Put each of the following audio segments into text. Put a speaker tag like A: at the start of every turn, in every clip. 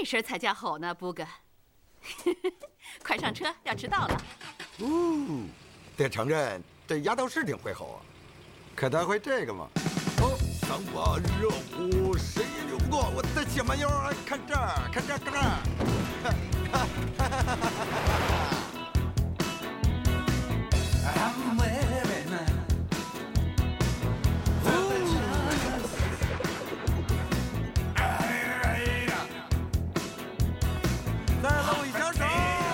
A: 声才叫吼呢，布哥。快上车，要迟到了。
B: 得承认，这丫头是挺会吼啊。可她会这个吗？哦，桑巴热乎，谁也扭不过我的小蛮腰。看这儿，看这儿，看这儿。再露一小手。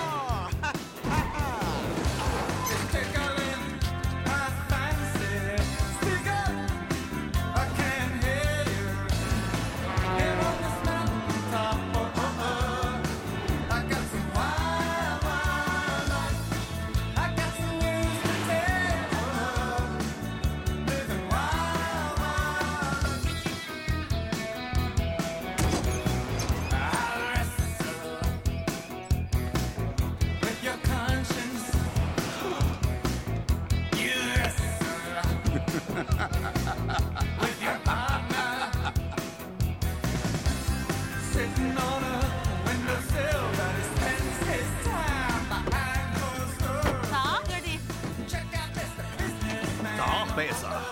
C: 累死了。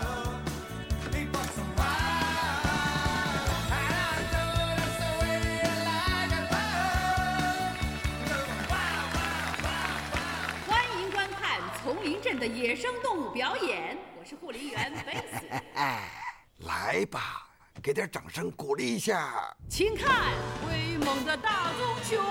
A: 欢迎观看丛林镇的野生动物表演，我是护林员贝斯。
B: 来吧，给点掌声鼓励一下。
A: 请看威猛的大棕熊。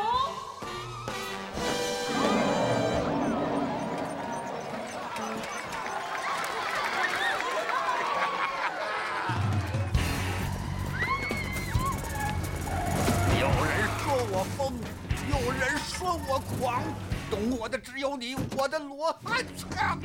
C: 我疯，有人说我狂，懂我的只有你，我的罗汉枪。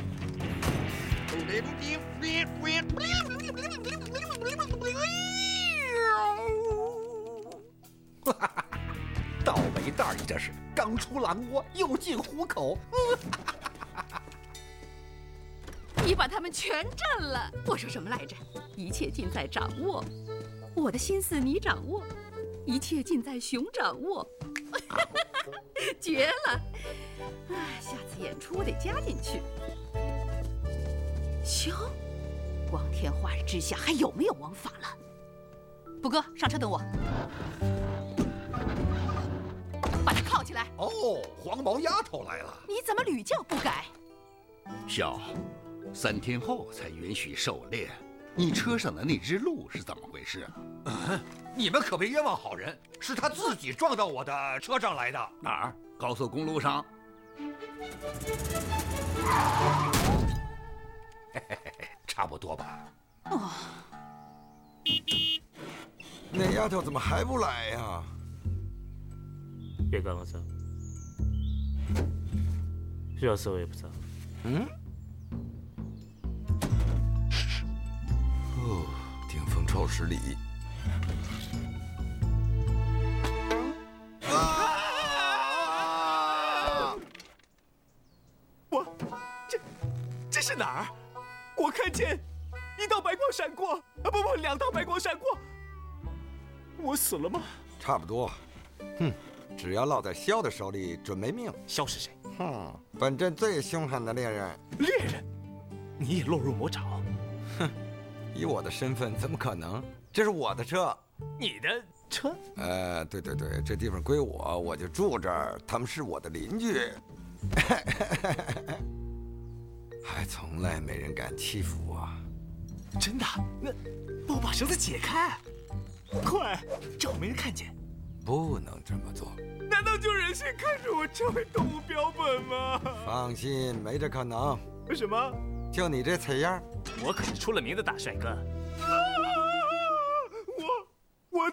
C: 倒霉蛋儿，你这是刚出狼窝又进虎口。
A: 你把他们全震了。我说什么来着？一切尽在掌握，我的心思你掌握。一切尽在熊掌握，绝了！下次演出我得加进去。熊，光天化日之下还有没有王法了？布哥，上车等我，把他铐起来。
C: 哦，黄毛丫头来了。
A: 你怎么屡教不改？
D: 小，3天后才允许狩猎。你车上的那只鹿是怎么回事啊？
C: 你们可别冤枉好人，是他自己撞到我的车上来的。
D: 哪儿？高速公路上。
C: 差不多吧。
A: 哦，
B: 那丫头怎么还不来呀？
E: 别管我这，需要事我也不知道。
B: 顶风臭10里。
F: 这是哪儿？我看见1道白光闪过，不，2道白光闪过。我死了吗？
B: 差不多。只要落在萧的手里，准没命。
F: 萧是谁？
B: 本镇最凶狠的猎人。
F: 猎人？你也落入魔爪？
B: 以我的身份，怎么可能？这是我的车。
F: 你的车？
B: 对，这地方归我，我就住这儿。他们是我的邻居，还从来没人敢欺负我。
F: 真的？那帮我把绳子解开，快，正好没人看见。
B: 不能这么做。
F: 难道就忍心看着我成为动物标本吗？
B: 放心，没这可能。
F: 为什么？
B: 就你这菜样，
F: 我可是出了名的大帅哥。我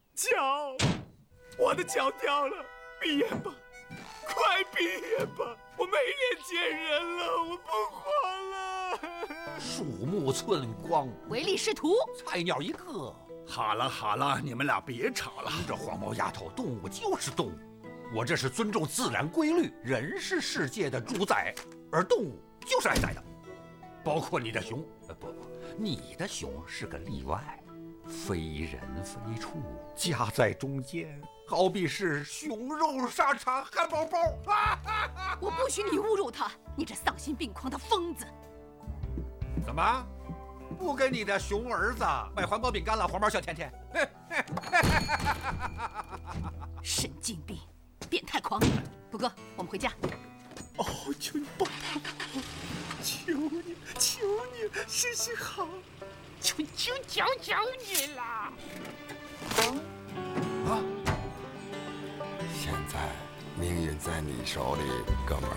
F: 的脚掉了，闭眼吧，快闭眼吧，我没脸见人了，我不活了。
C: 树木寸光，
A: 唯利是图，
C: 菜鸟一个。
D: 好了，你们俩别吵了。
C: 这黄毛丫头，动物就是动物，我这是尊重自然规律，人是世界的主宰，而动物就是挨宰的，包括你的熊。不，你的熊是个例外。 非人非畜，夹在中间，好比是熊肉沙茶汉堡包。
A: 我不许你侮辱他，你这丧心病狂的疯子！
C: 怎么，不跟你的熊儿子买环保饼干了，黄毛小甜甜？
A: 神经病，变态狂！虎哥，我们回家。
F: 哦，求你帮帮我，求你，求你，行行好，求你啦！
B: 啊！现在命运在你手里，哥们儿。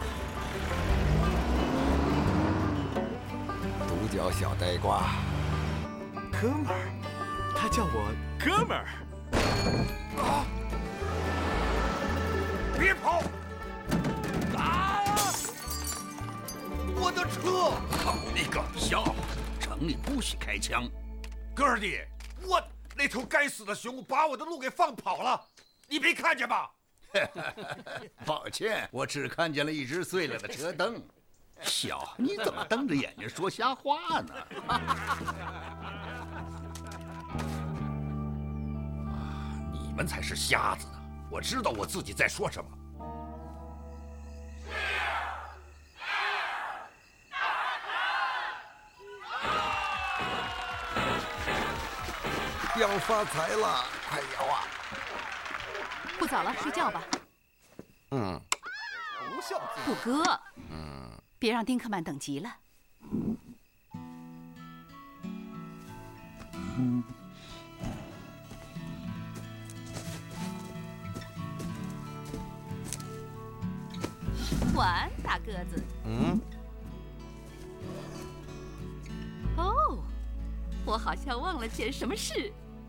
B: 独角小呆瓜，
F: 哥们儿，他叫我哥们儿。
C: 啊！别跑！啊！我的车！
D: 好你个小，城里不许开枪。
C: 哥儿弟，那头该死的熊把我的路给放跑了，你没看见吧？
D: 抱歉，我只看见了一只碎了的车灯。小，你怎么瞪着眼睛说瞎话呢？
C: 你们才是瞎子呢！我知道我自己在说什么。
B: 要发财了，快摇啊！
A: 不早了，睡觉吧。
B: 嗯。
C: 不孝子。
A: 虎哥。别让丁克曼等急了。晚安，大个子。哦，我好像忘了件什么事。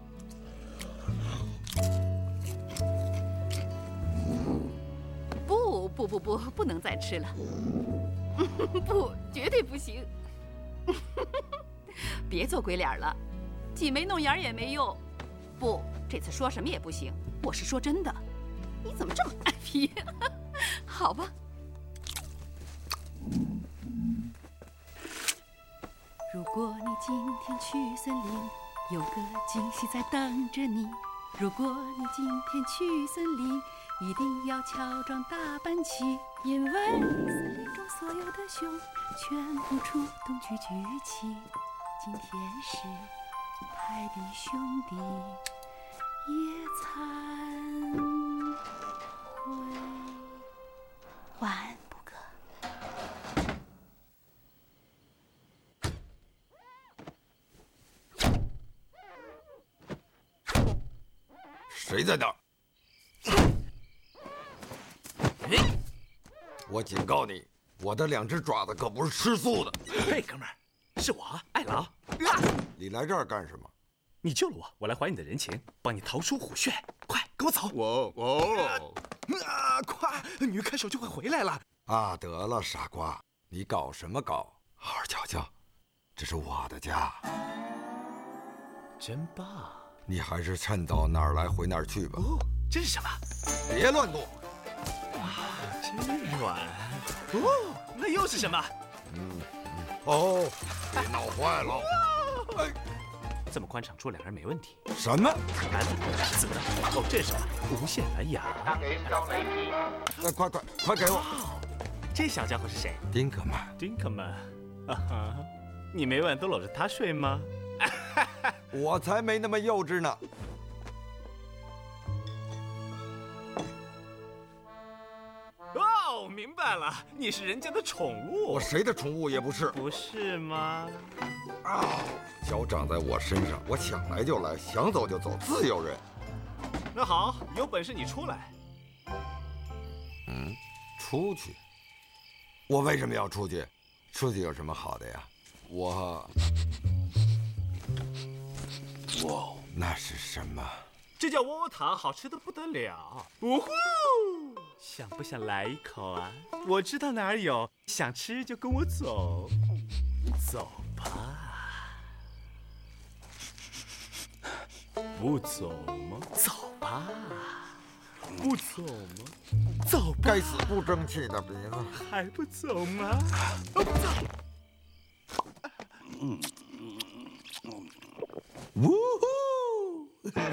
A: 不能再吃了。不，绝对不行。别做鬼脸了，挤眉弄眼也没用。不，这次说什么也不行，我是说真的。你怎么这么爱皮？好吧。如果你今天去森林，有个惊喜在等着你。如果你今天去森林，一定要乔装打扮起，因为森林中所有的熊全部出动去聚齐。今天是泰迪兄弟野餐会。晚安，布哥。
B: 谁在那儿？我警告你，我的2只爪子可不是吃素的。
F: 嘿，哥们儿，是我爱劳。
B: 你来这儿干什么？
F: 你救了我，我来还你的人情，帮你逃出虎穴。快，跟我走！快，女看守就会回来了。
B: 啊，得了，傻瓜，你搞什么搞？好好瞧瞧，这是我的家。
F: 真棒！
B: 你还是趁早哪儿来回哪儿去吧。
F: 哦，这是什么？
B: 别乱动。
F: 真软。哦，那又是什么？
B: 哦，别闹坏了。哎，
F: 这么宽敞出2人没问题。
B: 什么？
F: 男的、紫的。哦，这是什么？无线蓝牙。
B: 快给我！
F: 这小家伙是谁？
B: 丁克曼。
F: 丁克曼。啊哈，你每晚都搂着他睡吗？
B: 我才没那么幼稚呢。
F: 哦，明白了，你是人家的宠物。
B: 我谁的宠物也不是。
F: 不是吗？
B: 啊！脚长在我身上，我想来就来，想走就走，自由人。
F: 那好，有本事你出来。
B: 出去？我为什么要出去？出去有什么好的呀？那是什么？
F: 这叫窝窝糖，好吃的不得了。呜呼！想不想来一口啊？我知道哪儿有，想吃就跟我走。走吧。不走吗？走吧。不走吗？走吧。
B: 该死不争气的鼻子！
F: 还不走吗？走。
B: 呜呼！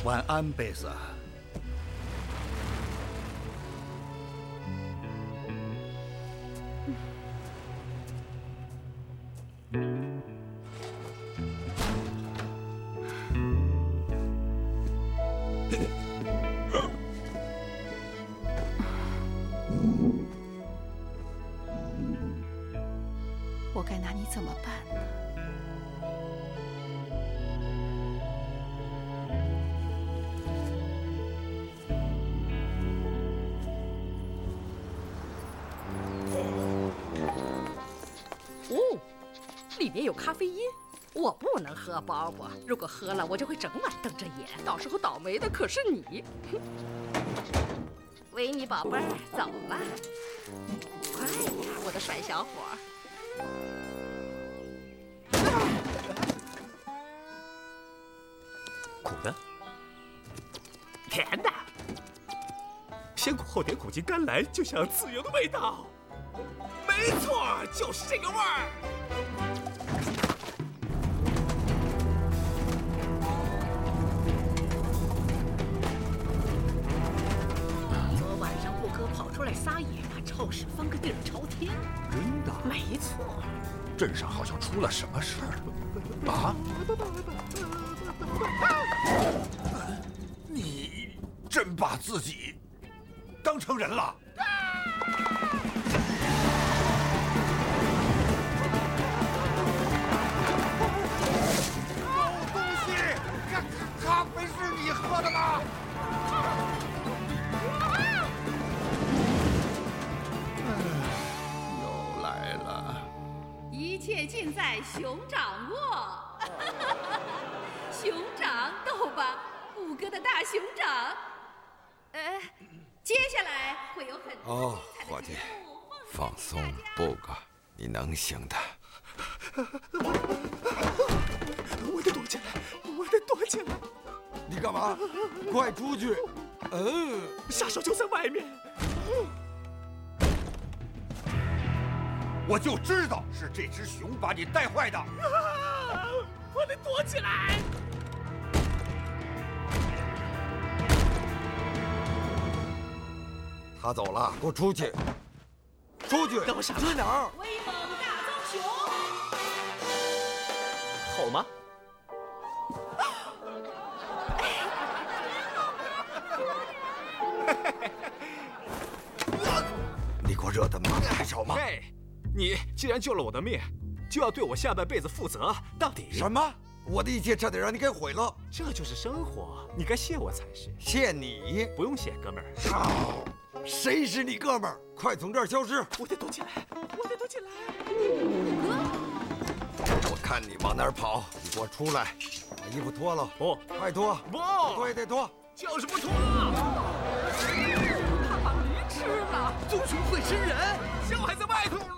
D: 晚安，贝斯。
A: 我该拿你怎么办呢？哦，里面有咖啡因，我不能喝，宝宝。如果喝了，我就会整晚瞪着眼，到时候倒霉的可是你。维尼宝贝儿，走了，快呀，我的帅小伙儿。
F: 苦的，甜的，先苦后甜，苦尽甘来，就像自由的味道。没错，就是这个味儿。
A: 昨晚上布哥跑出来撒野，把超市翻个底儿朝天。
C: 真的？
A: 没错。
C: 镇上好像出了什么事儿了啊！你真把自己当成人了？狗东西！咖啡是你喝的吗？又来了。
A: 一切尽在熊掌握。熊掌逗吧，布哥的大熊掌。接下来会有很多精彩的
B: 伙计
A: 节目
B: 放松，布哥，你能行的。
F: 我得躲起来，我得躲起来。
B: 你干嘛？快出去！
F: 杀手就在外面。
C: 我就知道是这只熊把你带坏的。
F: 我得躲起来。
B: 他走了，给我出去！出去！
F: 等我傻
B: 去哪儿？
A: 威猛大棕熊。
F: 好吗？
B: 你给我惹的麻还少吗？
F: 嘿，你既然救了我的命，就要对我下半辈子负责到底。
B: 什么？我的一切差点让你给毁了。
F: 这就是生活，你该谢我才是。
B: 谢你？
F: 不用谢，哥们儿。
B: 好，谁是你哥们儿？快从这儿消失！
F: 我得躲起来，我得躲起来。
B: 我看你往哪儿跑！你给我出来，把衣服脱了。
F: 不，
B: 快脱！
F: 不，
B: 脱也得脱。
F: 就是不脱。
A: 他把驴吃了。
F: 棕熊会吃人，小孩在外头呢。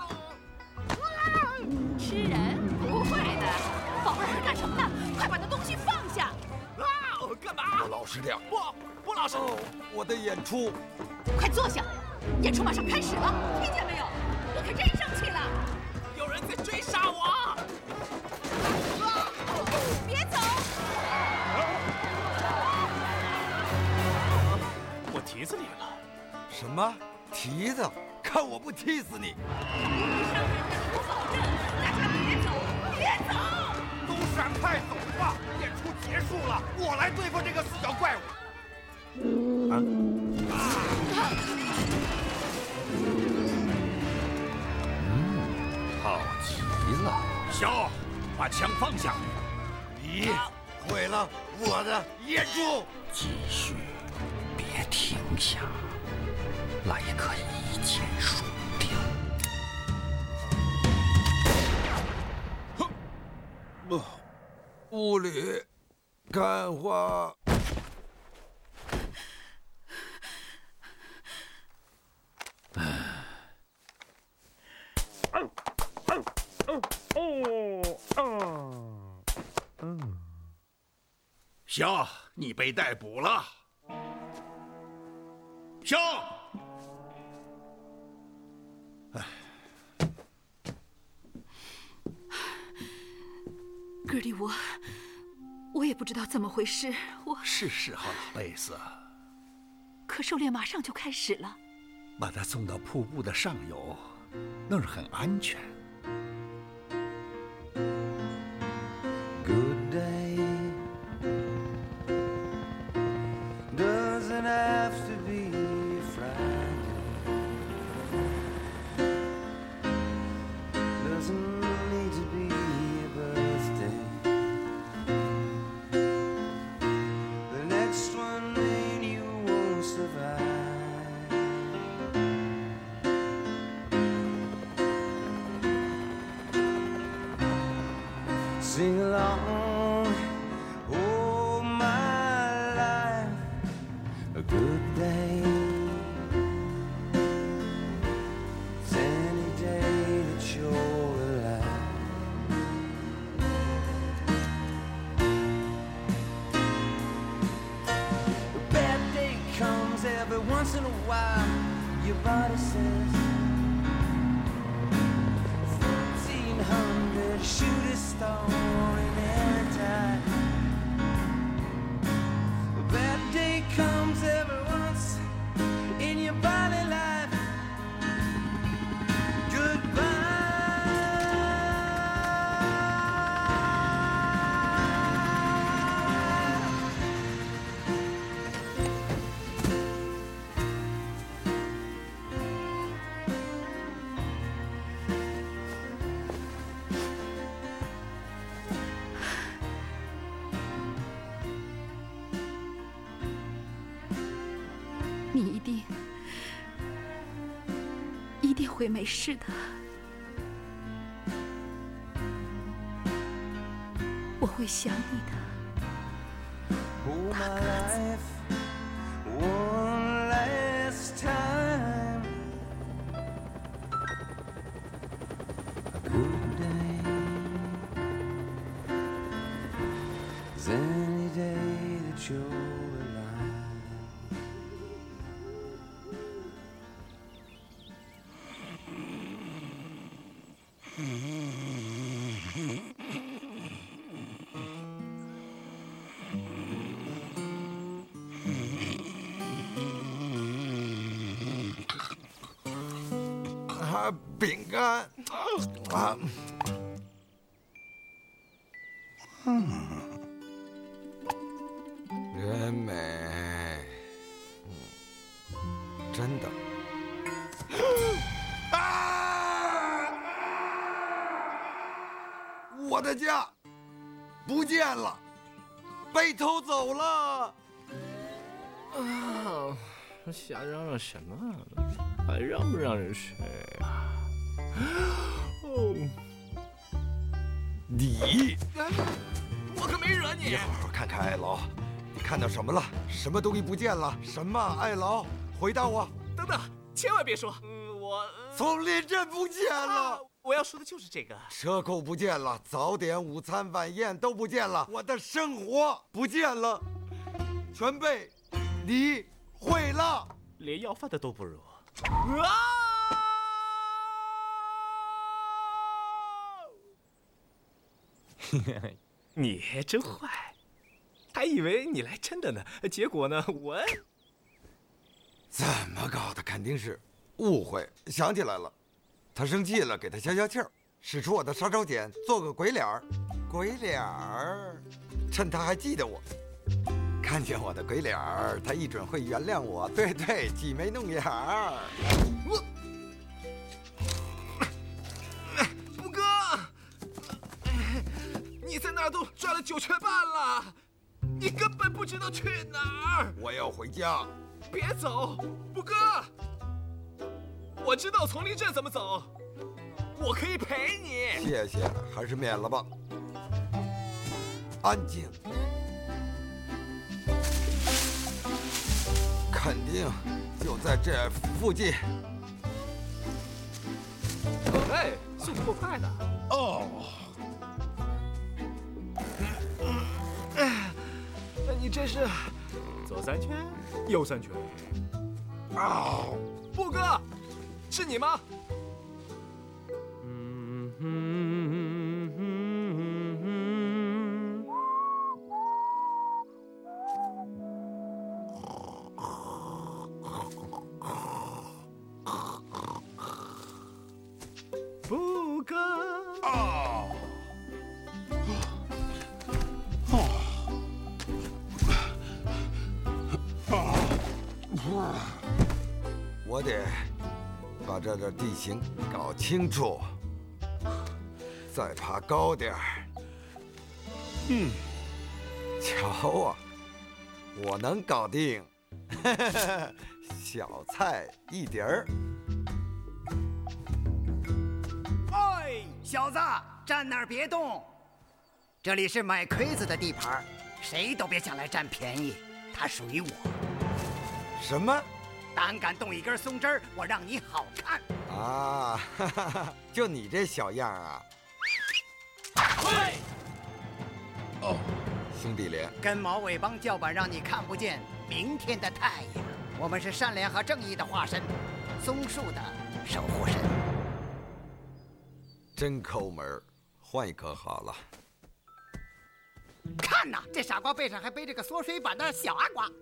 A: 吃人？不会的。宝贝儿，干什么呢？快把那东西放下！
F: 啊！干嘛？
B: 我老实点。
F: 不老实。
B: 我的演出。
A: 快坐下，演出马上开始了，听见没有？我可真生气了。
F: 有人在追杀我！
A: 别走！
F: 我蹄子裂了。
B: 什么蹄子？看我不踢死你！
A: 伤人的不保证，大家别走，别走！
C: 都闪开，走吧！演出结束了，我来对付这个死小怪物。好极了，小，把枪放下。你
B: 毁了我的演出。
C: 继续，别停下，来个一箭双雕。
B: 屋里看花。
D: 小，你被逮捕了。小，
A: 格里， 我也不知道怎么回事，
D: 是时候了，贝斯。
A: 可狩猎马上就开始了。
D: 把它送到瀑布的上游，那儿很安全。
G: Good day doesn't have to be Friday. Doesn't need to be a birthday. The next one maybe you won't survive. Sing along, oh my life, a good day. It's any day that you're alive. A bad day comes every once in a while. Your body says 1400 shoot a star in any time. A bad day comes every once in your body life. Goodbye.
A: 你一定会没事的。我会想你的。
G: Hold my life one last time. A good day is any day that you're alive.
B: 饼干啊，真美，真的。啊！我的家不见了，被偷走了。
E: 啊，瞎嚷嚷什么？还让不让人睡啊？哦，
B: 你，
F: 我可没惹你。
B: 你好好看看爱劳，你看到什么了？什么东西不见了？什么？爱劳，回答我！
F: 等等，千万别说，我
B: 丛林镇不见了。
F: 我要说的就是这个。
B: 车库不见了，早点、午餐、晚宴都不见了，我的生活不见了，全被你毁了。
F: 连要饭的都不如。你真坏，还以为你来真的呢，结果呢，我
B: 怎么搞的？肯定是误会。想起来了，他生气了，给他消消气儿，使出我的杀手锏，做个鬼脸儿。鬼脸儿，趁他还记得我，看见我的鬼脸儿，他一准会原谅我。对对，挤眉弄眼儿。
F: 布哥，你在那儿都转了9圈半了，你根本不知道去哪儿。
B: 我要回家。
F: 别走，布哥，我知道丛林镇怎么走，我可以陪你。
B: 谢谢，还是免了吧。安静，肯定就在这附近。
F: 哎，速度够快的。
B: 哦，
F: 你这是左3圈，右3圈。
B: 哦，
F: 布哥，是你吗？
B: 我得把这地形搞清楚，再爬高点儿。瞧啊，我能搞定，小菜一碟儿。
H: 哎，小子，站那儿别动！这里是买盔子的地盘，谁都别想来占便宜，它属于我。
B: 什么？
H: 胆敢动一根松枝儿，我让你好看！
B: 啊，哈哈哈，就你这小样啊！
H: 嘿！
B: 哦，兄弟连，
H: 跟毛尾帮叫板，让你看不见明天的太阳。我们是善良和正义的化身，松树的守护神。
B: 真抠门，换一颗好了。
H: 看呐，这傻瓜背上还背着个缩水版的小阿瓜。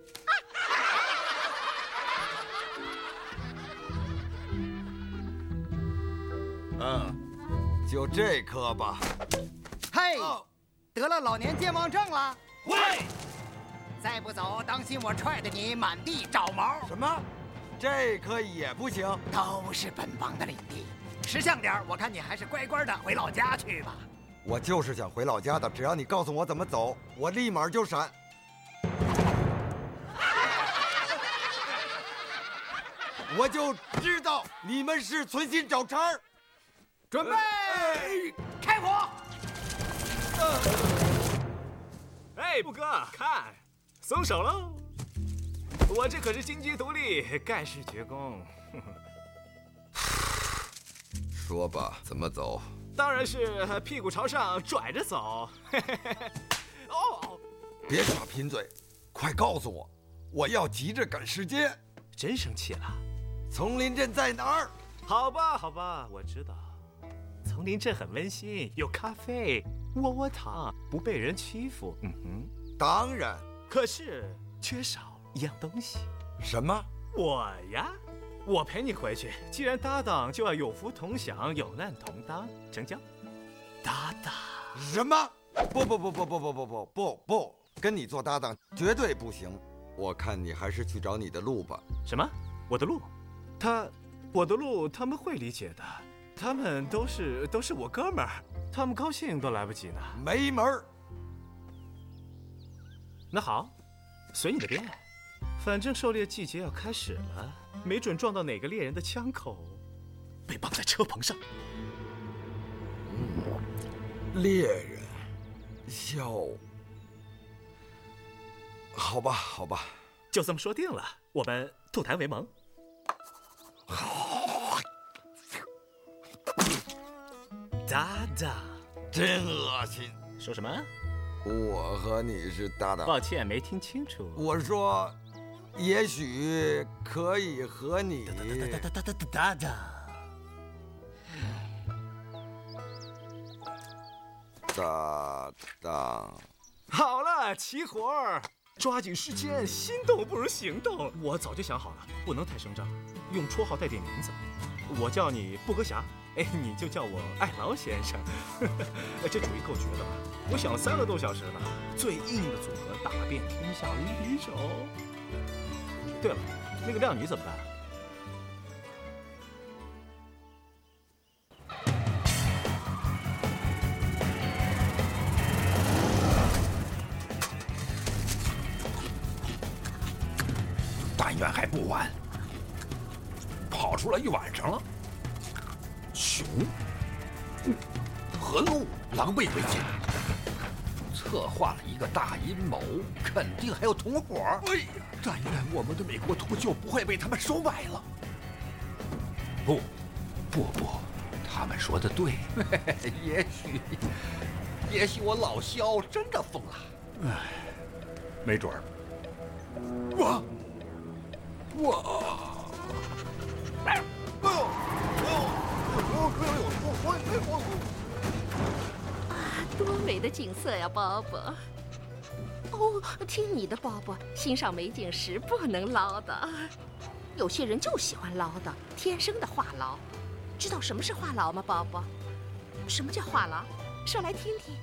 B: 就这颗吧。
H: 嘿，得了老年健忘症了。喂，再不走，当心我踹得你满地找毛。
B: 什么？这颗也不行？
H: 都是本帮的领地，识相点儿，我看你还是乖乖的回老家去吧。
B: 我就是想回老家的，只要你告诉我怎么走，我立马就闪。我就知道你们是存心找茬儿。
H: 准备，开火！
F: 哎，布哥，看，松手喽！我这可是金鸡独立，盖世绝功。
B: 说吧，怎么走？
F: 当然是屁股朝上拽着走。哦，
B: 别耍贫嘴，快告诉我，我要急着赶时间。
F: 真生气了？
B: 丛林镇在哪儿？
F: 好吧，好吧，我知道。丛林镇很温馨，有咖啡、窝窝糖，不被人欺负。
B: 当然。
F: 可是缺少一样东西。
B: 什么？
F: 我呀，我陪你回去。既然搭档，就要有福同享，有难同当，成交？搭档？
B: 什么？不，跟你做搭档绝对不行。我看你还是去找你的路吧。
F: 什么？我的路？我的路，他们会理解的。他们都是我哥们儿，他们高兴都来不及呢。
B: 没门儿！
F: 那好，随你的便。反正狩猎季节要开始了，没准撞到哪个猎人的枪口，被绑在车棚上。
B: 猎人，好吧，
F: 就这么说定了，我们吐痰为盟。搭档，
B: 真恶心！
F: 说什么？
B: 我和你是搭档。
F: 抱歉，没听清楚。
B: 我说，也许可以和你
F: 搭档。
B: 搭档。
F: 好了，齐活儿，抓紧时间，心动不如行动。我早就想好了，不能太声张，用绰号带点名字。我叫你布格侠。哎，你就叫我爱劳先生。这主意够绝的吧？我想了3个多小时呢，最硬的组合打遍天下无敌手。对了，那个靓女怎么办？
C: 但愿还不晚，跑出来一晚上了。熊和鹿狼狈为奸，策划了一个大阴谋，肯定还有同伙。哎呀，但愿我们的美国秃鹫不会被他们收买了。不，他们说的对，也许我老肖真的疯了。哎，没准儿。
A: 多美的景色呀，鲍勃！哦，听你的，鲍勃，欣赏美景时不能唠叨。有些人就喜欢唠叨，天生的话痨。知道什么是话痨吗，鲍勃？什么叫话痨？说来听听。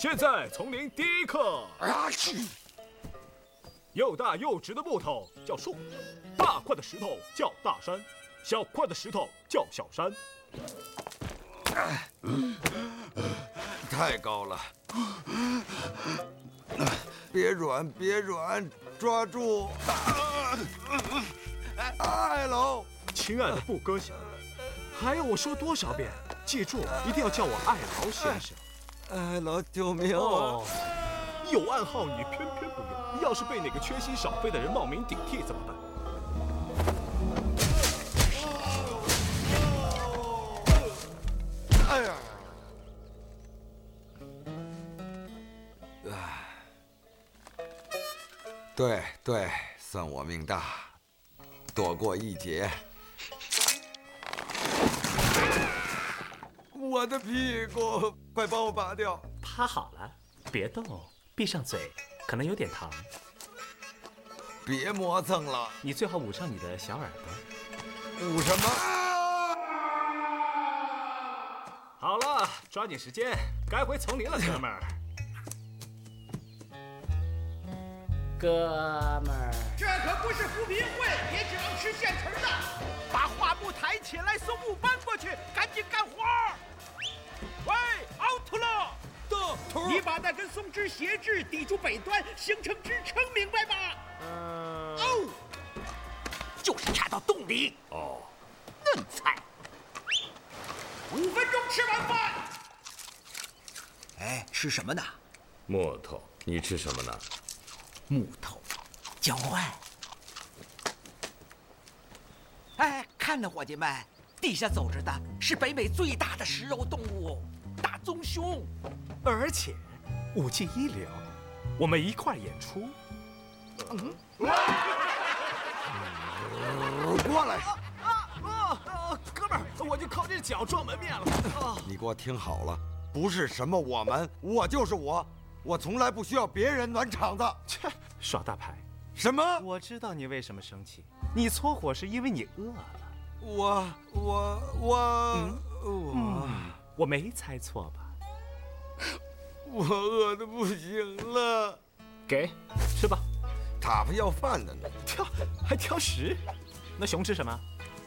F: 现在丛林第一课。又大又直的木头叫树，大块的石头叫大山，小块的石头叫小山。
B: 太高了，别软，别软，抓住！艾楼，
F: 亲爱的布哥侠，还要我说多少遍？记住，一定要叫我艾劳先生。
B: 艾楼，救命！
F: 哦，有暗号你偏偏不用，要是被哪个缺心少肺的人冒名顶替怎么办？
B: 哎呀！对，算我命大，躲过一劫。我的屁股，快帮我拔掉！
F: 趴好了，别动，闭上嘴，可能有点疼。
B: 别磨蹭了，
F: 你最好捂上你的小耳朵。
B: 捂什么？
F: 好了，抓紧时间，该回丛林了，哥们儿。
H: 哥们儿，
I: 这可不是扶贫会，也只能吃现成的。把画布抬起来，松木搬过去，赶紧干活。喂，奥特勒，你把那根松枝斜置，抵住北端，形成支撑，明白吗？哦，就是插到洞里。
C: 哦，
I: 嫩菜。5分钟吃完饭。
H: 哎，吃什么呢？
E: 木头，你吃什么呢？
H: 木头，交换。哎，看呐，伙计们，地下走着的是北美最大的食肉动物——大棕熊，
F: 而且武技一流，我们一块演出。
B: 过来！
F: 哥们儿，我就靠这脚撞门面了。
B: 你给我听好了，不是什么我们，我就是我。我从来不需要别人暖场子。
F: 切，耍大牌！
B: 什么？
F: 我知道你为什么生气，你搓火是因为你饿了。我没猜错吧？
B: 我饿得不行了。
F: 给，吃吧。
B: 塔夫要饭的呢。
F: 还挑食？那熊吃什么？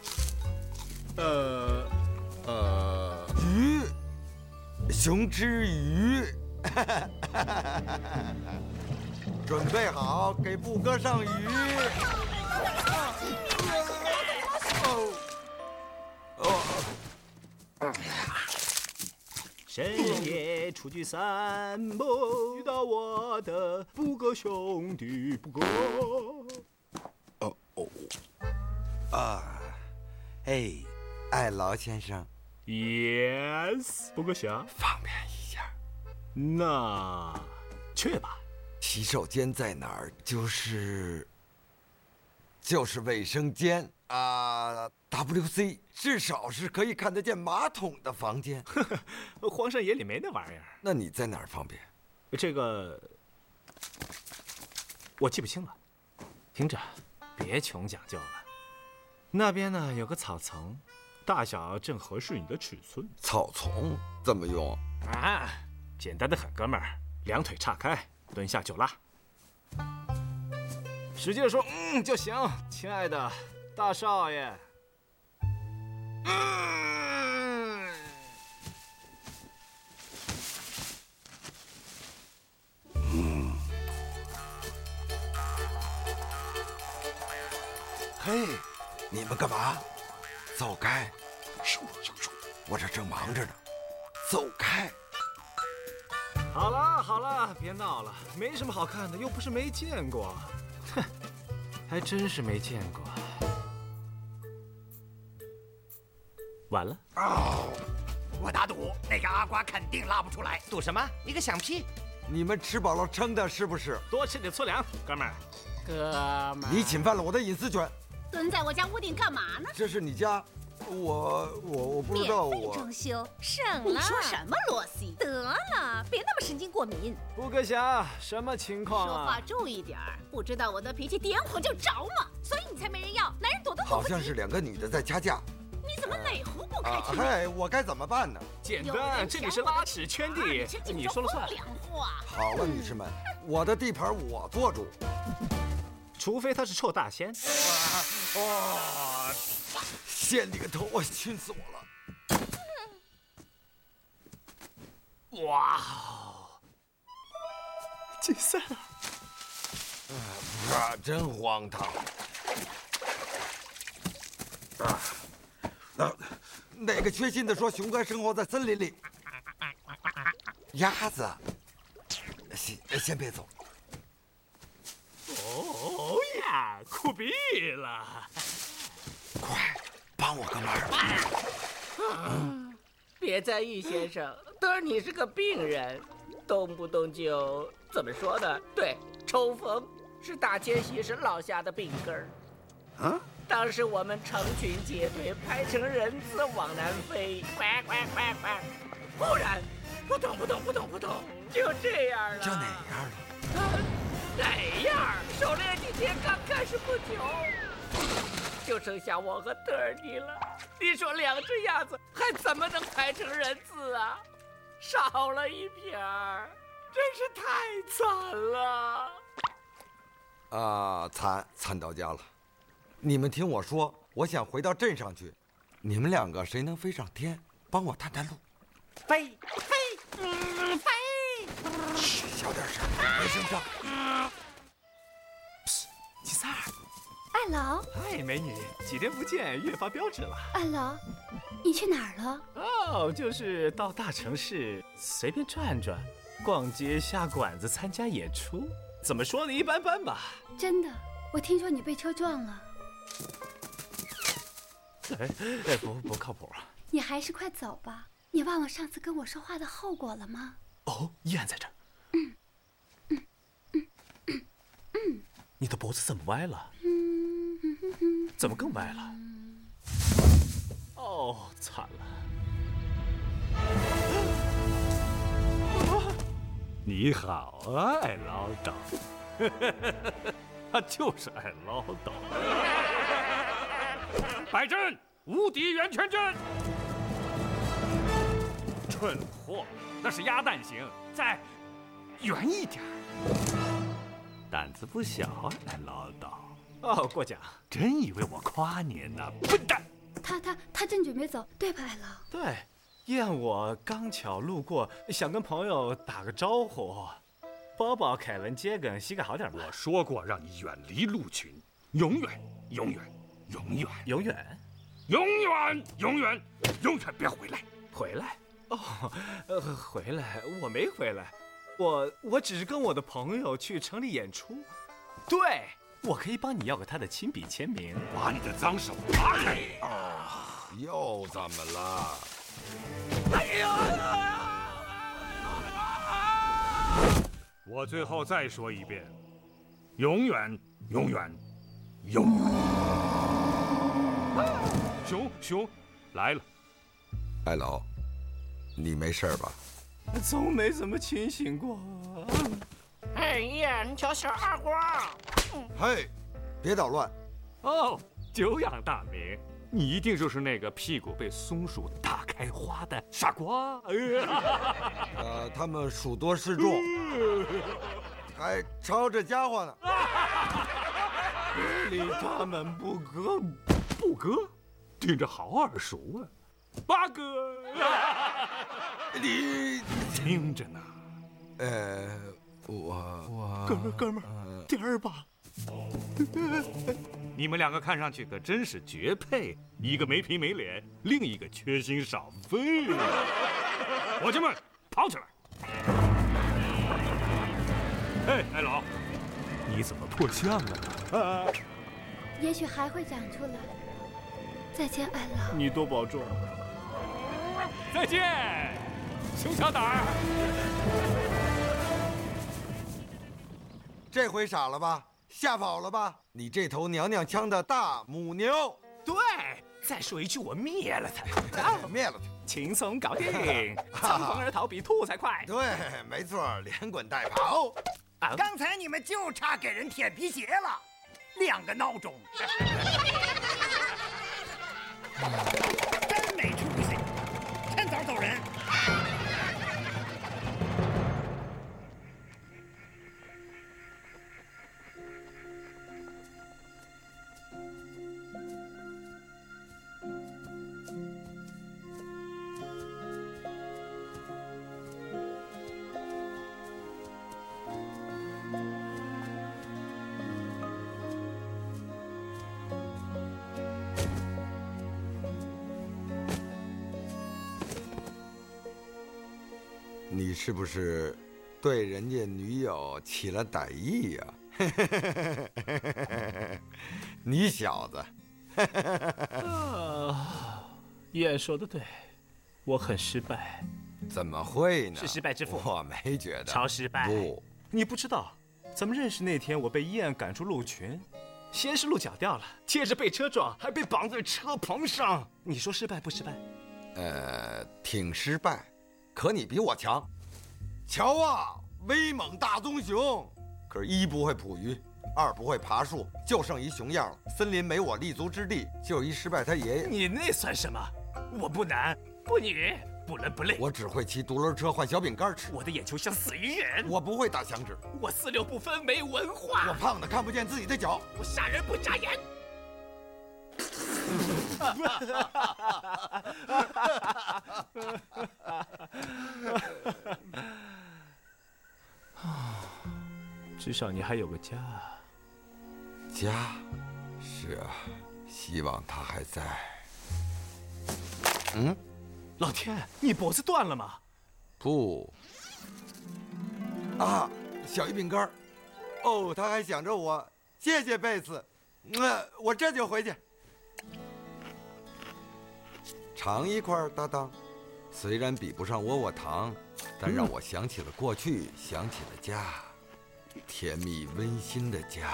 B: 鱼。熊吃鱼。准备好，给布哥上鱼。
F: 深夜出去散步，遇到我的布哥兄弟布哥。
B: 艾劳先生
F: ，Yes， 布哥侠，
B: 方便一下。
F: 那去吧。
B: 洗手间在哪儿？就是卫生间啊。WC 至少是可以看得见马桶的房间。
F: 荒山野里没那玩意儿。
B: 那你在哪儿方便？
F: 这个我记不清了。听着，别穷讲究了。那边呢有个草丛，大小正合适你的尺寸。
B: 草丛怎么用？
F: 啊，简单的很，哥们儿，两腿岔开，蹲下就拉，使劲说就行，亲爱的大少爷。
B: 嘿，你们干嘛？走开！我这正忙着呢，走开！
F: 好了好了，别闹了，没什么好看的，又不是没见过。哼，还真是没见过。完了。
H: 我打赌那个阿瓜肯定拉不出来。
I: 赌什么？你个响屁！
B: 你们吃饱了撑的，是不是？
F: 多吃点粗粮，哥们儿。
H: 哥们儿，
B: 你侵犯了我的隐私权。
A: 蹲在我家屋顶干嘛呢？
B: 这是你家，我不知道。
A: 免费装修，省了。你说什么，罗西？得了，别那么神经过敏。
F: 布哥侠，什么情况啊？
A: 说话注意点儿，不知道我的脾气，点火就着嘛，所以你才没人要，男人躲得好。
B: 好像是两个女的在掐架。
A: 你怎么哪壶不开提哪壶？
B: 嗨，我该怎么办呢？
F: 简单，这里是拉屎圈地，你说了算。
B: 好了，女士们，我的地盘我做主。
F: 除非他是臭大仙。
B: 哇！仙你个头，我熏死我
F: 了！哇哦！竞赛了！
B: 真荒唐！哪个缺心的说熊该生活在森林里？鸭子，先别走。
F: 哦呀，酷毙了！
B: 快，帮我个
J: 忙！别在意，先生，德尔你是个病人，动不动就怎么说呢？对，抽风是大迁徙时落下的病根儿。
B: 啊？
J: 当时我们成群结队排成人字往南飞，呱呱呱呱，忽然扑通扑通扑通扑通，就这样了。
B: 就哪样了？
J: 哪样？狩猎季节刚开始不久，就剩下我和德尔尼了。你说2只鸭子还怎么能排成人字啊？少了一撇儿，真是太惨了。
B: 惨到家了。你们听我说，我想回到镇上去。你们2个谁能飞上天，帮我探探路？
J: 飞！
B: 嘘，小点声，没声张。
F: 吉赛尔，
K: 艾劳，
F: 嗨，美女，几天不见，越发标致了。
K: 艾劳，你去哪儿了？
F: 哦，就是到大城市随便转转，逛街、下馆子、参加演出。怎么说呢，一般般吧。
K: 真的，我听说你被车撞了。
F: 不靠谱啊！
K: 你还是快走吧。你忘了上次跟我说话的后果了吗？
F: 哦，依然在这儿。你的脖子怎么歪了？怎么更歪了？哦，惨了！你好啊，爱唠叨。他就是爱唠叨。
I: 摆阵，无敌圆圈阵。蠢货，那是鸭蛋形，再圆一点。
F: 胆子不小，爱唠叨。哦，过奖，真以为我夸你呢，笨蛋！
K: 他正准备走，对吧，爱劳？
F: 对，燕我刚巧路过，想跟朋友打个招呼。包包、凯文、杰根，膝盖好点吧？
I: 我说过让你远离鹿群，永远别回来！
F: 回来？哦，回来？我没回来，我只是跟我的朋友去城里演出。对，我可以帮你要个他的亲笔签名。
I: 把你的脏手拿开！
B: 又怎么了？
I: 哎呀！我最后再说一遍，永远。熊来了。
B: 艾劳，你没事吧？
F: 总没怎么清醒过。
J: 哎呀，你瞧小二瓜。
B: 嘿，别捣乱。
I: 哦，久仰大名，你一定就是那个屁股被松鼠打开花的傻瓜。
B: 他们鼠多势众，还吵着家伙呢。
F: 离他们不
I: 割，听着好耳熟啊！八哥，
B: 你
I: 听着呢。
F: 哥们儿，点儿吧。
I: 你们2个看上去可真是绝配，一个没皮没脸，另一个缺心少肺。伙计们，跑起来！哎，艾劳，你怎么破相了？
K: 也许还会长出来。再见，艾劳。
F: 你多保重。
I: 再见，熊小胆儿。
B: 这回傻了吧？吓跑了吧？你这头娘娘腔的大母牛！
F: 对，再说一句，我灭了他。
B: 灭了他，
F: 轻松搞定。仓皇而逃比兔才快。
B: 对，没错，连滚带跑。
H: 刚才你们就差给人舔皮鞋了，2个孬种。 真没出息，趁早走人。
B: 你是不是对人家女友起了歹意呀？你小子！
E: 燕说的对，我很失败。
B: 怎么会呢？
F: 是失败之父。
B: 我没觉得。
F: 超失败。
B: 不，
F: 你不知道，咱们认识那天，我被燕赶出鹿群，先是鹿角掉了，接着被车撞，还被绑在车棚上。你说失败不失败？
B: 挺失败。可你比我强，瞧啊，威猛大棕熊，可是一不会捕鱼，二不会爬树，就剩一熊样了。森林没我立足之地，就一失败他爷爷。
F: 你那算什么？我不男不女，不伦不类。
B: 我只会骑独轮车换小饼干吃。
F: 我的眼球像死鱼眼。
B: 我不会打响指。
F: 我四六不分，没文化。
B: 我胖的看不见自己的脚。
F: 我杀人不眨眼。
E: 至少你还有个家。
B: 家，是啊，希望他还在。
F: 老天，你脖子断了吗？
B: 不。啊，小鱼饼干。哦，他还想着我。谢谢贝斯。我这就回去。尝一块，搭档。虽然比不上窝糖，但让我想起了过去，想起了家，甜蜜温馨的家。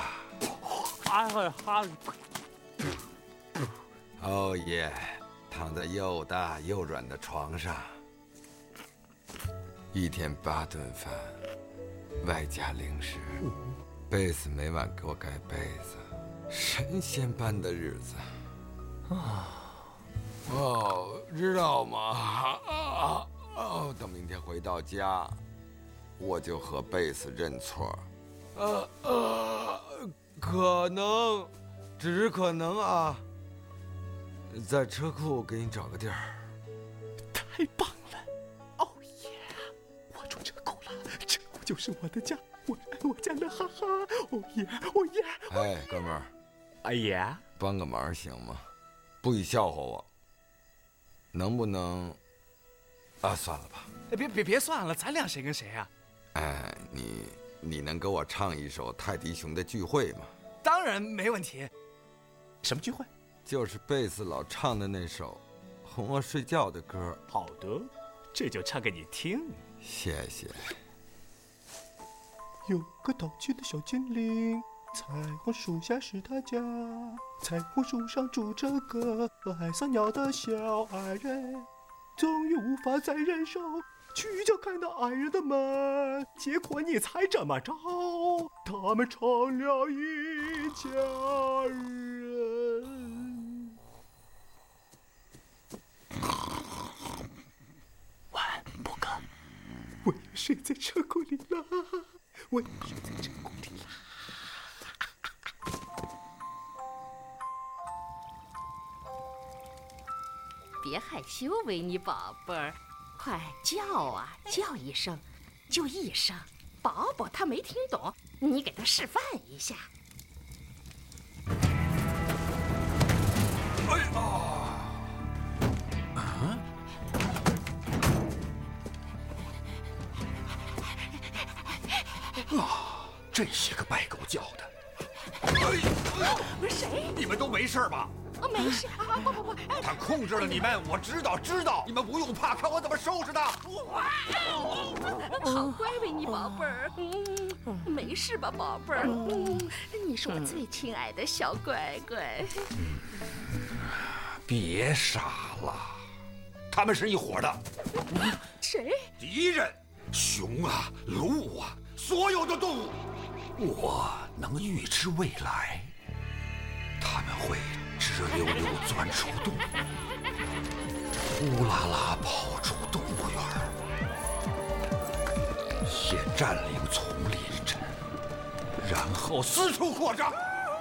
B: 哦耶！躺在又大又软的床上，一天8顿饭，外加零食。贝斯每晚给我盖被子，神仙般的日子。知道吗？等明天回到家，我就和贝斯认错。可能，只可能啊。在车库给你找个地儿。
F: 太棒了！哦耶！我住车库了，车库就是我的家，我爱我家的哈哈！哦耶！哦耶！
B: 哎，哥们儿，
F: 哎呀，
B: 帮个忙行吗？不许笑话我。能不能？算了吧。
F: 别算了，咱俩谁跟谁啊？
B: 你能给我唱一首泰迪熊的聚会吗？
F: 当然没问题。什么聚会？
B: 就是贝斯老唱的那首哄我睡觉的歌。
F: 好的，这就唱给你听。
B: 谢谢。
F: 有个淘气的小精灵，彩虹树下是他家，彩虹树上住着个爱撒尿的小矮人，终于无法再忍受，去就看到矮人的门，结果你猜怎么着？他们成了一家人。晚安，布哥。我要睡在车库里了，我要睡在车库里了。
A: 别害羞，维尼宝贝儿，快叫啊，叫一声，就一声。宝宝他没听懂，你给他示范一下。
C: 这些个败狗叫的！
A: 不是谁？
C: 你们都没事吧？
A: 没事啊，不，
C: 他控制了你们，我知道，你们不用怕，看我怎么收拾他！
A: 好乖，维尼宝贝儿，没事吧，宝贝儿？你是我最亲爱的小乖乖。
C: 别傻了，他们是一伙的。
A: 谁？
C: 敌人，熊啊，鹿啊，所有的动物。我能预知未来，他们会知哧溜溜钻出洞，呼啦啦跑出动物园，先占领丛林镇，然后四处扩张。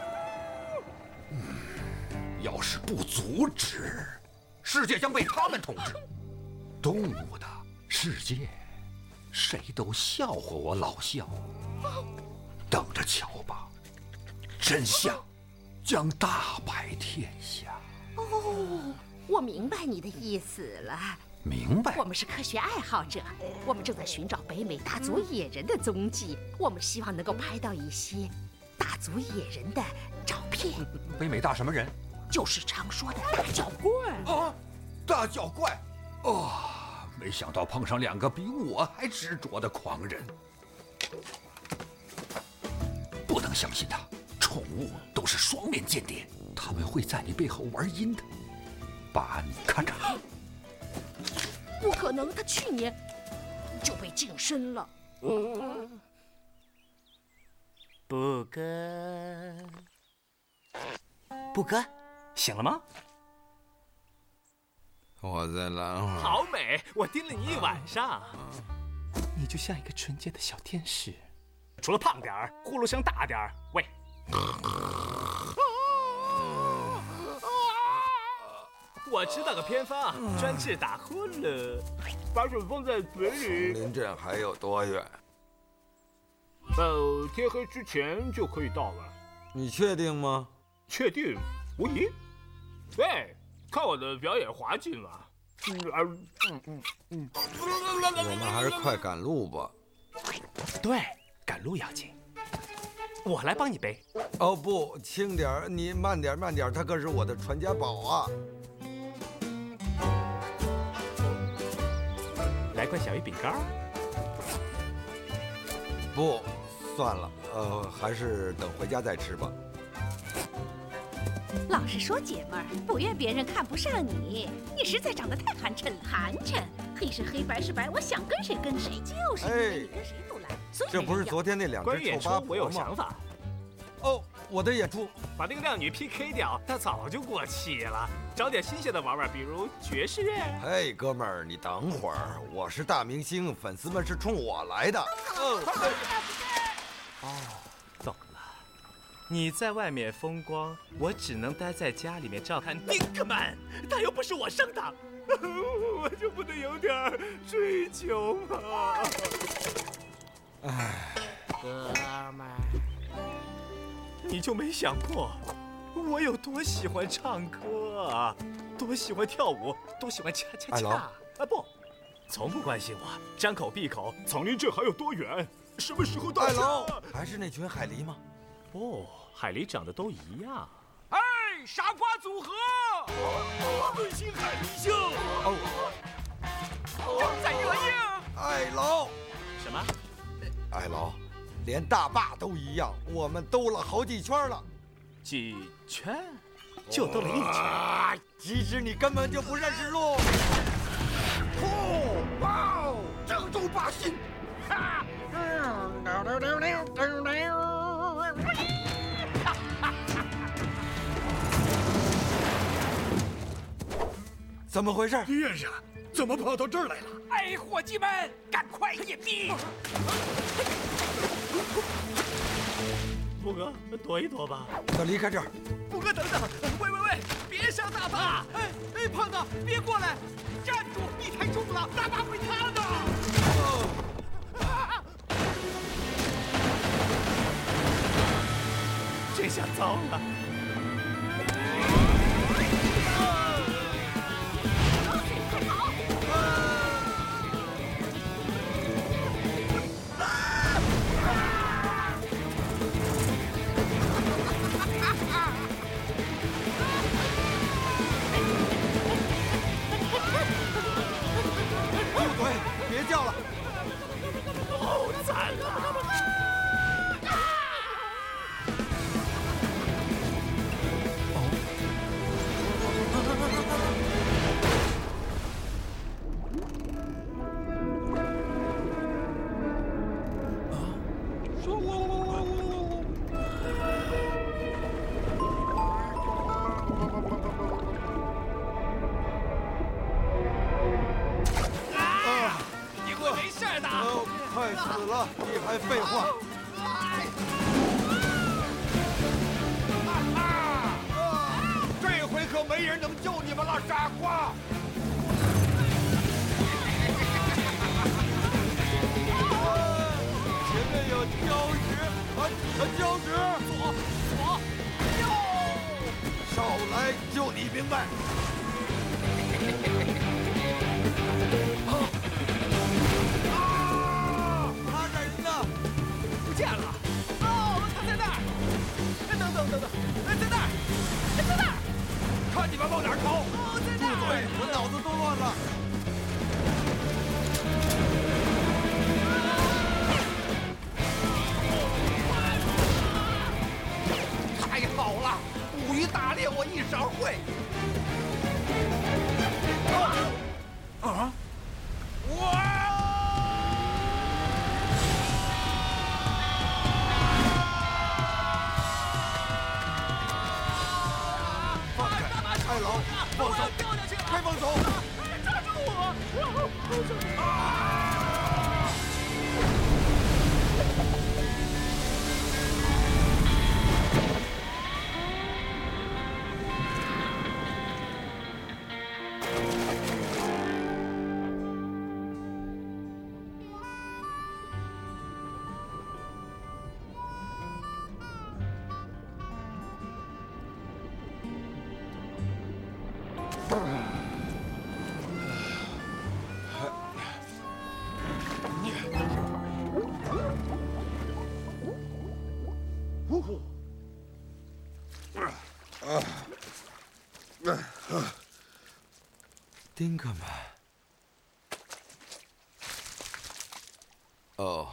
C: 要是不阻止，世界将被他们统治。动物的世界，谁都笑话我老肖。等着瞧吧，真相将大白天下。
L: 哦，我明白你的意思了。
C: 明白。
L: 我们是科学爱好者，我们正在寻找北美大足野人的踪迹。我们希望能够拍到一些大足野人的照片。
C: 北美大什么人？
L: 就是常说的大脚怪。
C: 啊，大脚怪！哦，没想到碰上两个比我还执着的狂人。不能相信他，宠物都是双面间谍，他们会在你背后玩阴的，把你看着。
L: 不可能，他去年就被净身了。
F: 布哥，布哥，醒了吗？
B: 我再来会儿。
F: 好美，我盯了你一晚上。你就像一个纯洁的小天使，除了胖点儿，呼噜声大点儿。喂。我知道个偏方，专治打呼噜，把水放在嘴里。
B: 林镇还有多远？
F: 天黑之前就可以到了。
B: 你确定吗？
F: 确定，无疑。对，看我的表演滑稽嘛。
B: 我们还是快赶路吧。
F: 对，赶路要紧。我来帮你背。
B: 哦不，轻点儿，你慢点，慢点，它可是我的传家宝啊。
F: 来块小鱼饼干。
B: 不，算了，还是等回家再吃吧。
A: 老实说，姐妹儿，不怨别人看不上你，你实在长得太寒碜了。寒碜，黑是黑，白是白，我想跟谁跟谁，就是你跟谁都来。所以
B: 这不是昨天那两只臭八婆吗？
F: 我有想法。
B: 哦，我的演出，
F: 把那个靓女 PK 掉，她早就过气了。找点新鲜的玩玩，比如爵士乐。
B: 嘿，哥们儿，你等会儿，我是大明星，粉丝们是冲我来的。
F: 哦，懂了。你在外面风光，我只能待在家里面照看丁克曼，他又不是我生的，我就不能有点追求吗？
B: 哎，
J: 哥们儿。
F: 你就没想过，我有多喜欢唱歌啊，多喜欢跳舞，多喜欢恰恰恰啊！不，从不关心我，张口闭口，丛林镇还有多远？什么时候到家？
B: 还是那群海狸吗？
F: 不，海狸长得都一样。
I: 哎，傻瓜组合，最新海狸秀。
B: 在热映。爱劳。
F: 什么？
B: 爱劳。连大坝都一样，我们兜了好几圈了。
F: 几圈？就兜了一圈。
B: 其实你根本就不认识路。
I: 哇哦，正中靶心！
B: 怎么回事？
I: 猎人怎么跑到这儿来了？哎，伙计们，赶快隐蔽！
F: 布哥，躲一躲吧。
B: 要离开这儿。
I: 布哥，等等！喂，别上大坝！哎，胖子，别过来！站住！你太重了，大坝会塌的。
F: 这下糟了。
B: 别叫了，
F: 好惨啊！
B: 了，你还废话？
I: 这回可没人能救你们了，傻瓜！
B: 前面有礁石，礁石！
J: 左，右！
B: 少来就你明白。他人呢？
J: 不见了！哦，他在那儿！等，在那儿！在那儿！
I: 看你们往哪儿逃！
J: 哦，在那儿！
B: 住嘴！我脑子都乱了。
C: 太好了，捕鱼打猎我一手会。
B: 放开！艾劳，放手！快放手！
J: 抓住我！
B: 丁克曼。哦。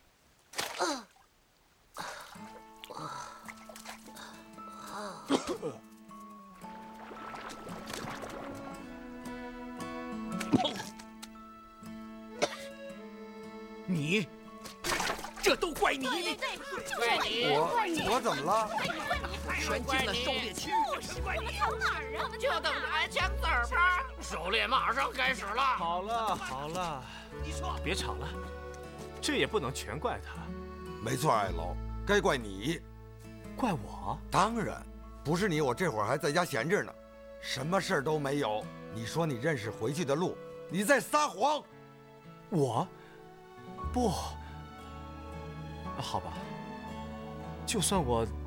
C: 你，这都怪你！
J: 怪你！
B: 我怎么了？
C: 拴进了狩猎区，
J: 怪你！藏哪儿啊？就等着挨枪子儿吧！狩猎马上开始了。
F: 好了，
C: 你说
F: 别吵了，这也不能全怪他。
B: 没错，艾劳，该怪你。
F: 怪我？
B: 当然，不是你，我这会儿还在家闲着呢，什么事儿都没有。你说你认识回去的路，你在撒谎。
F: 我？不。好吧，就算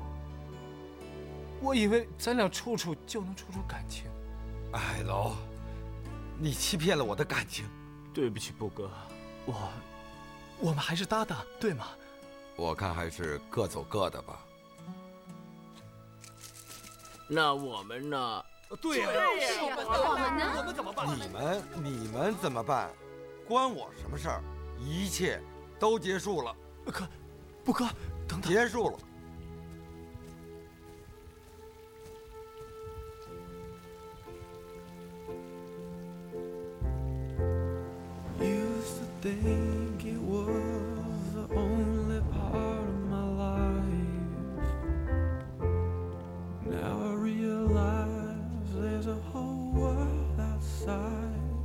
F: 我以为咱俩处处就能处出感情。
B: 艾劳，你欺骗了我的感情。
F: 对不起，布哥，我们还是搭档，对吗？
B: 我看还是各走各的吧。
J: 那我们呢？
C: 对呀，
K: 我们呢？
C: 我们怎么办？
B: 你们怎么办？关我什么事儿？一切都结束了。
F: 可，布哥，等等，
B: 结束了。
G: Used to think it was the only part of my life. Now I realize there's a whole world outside.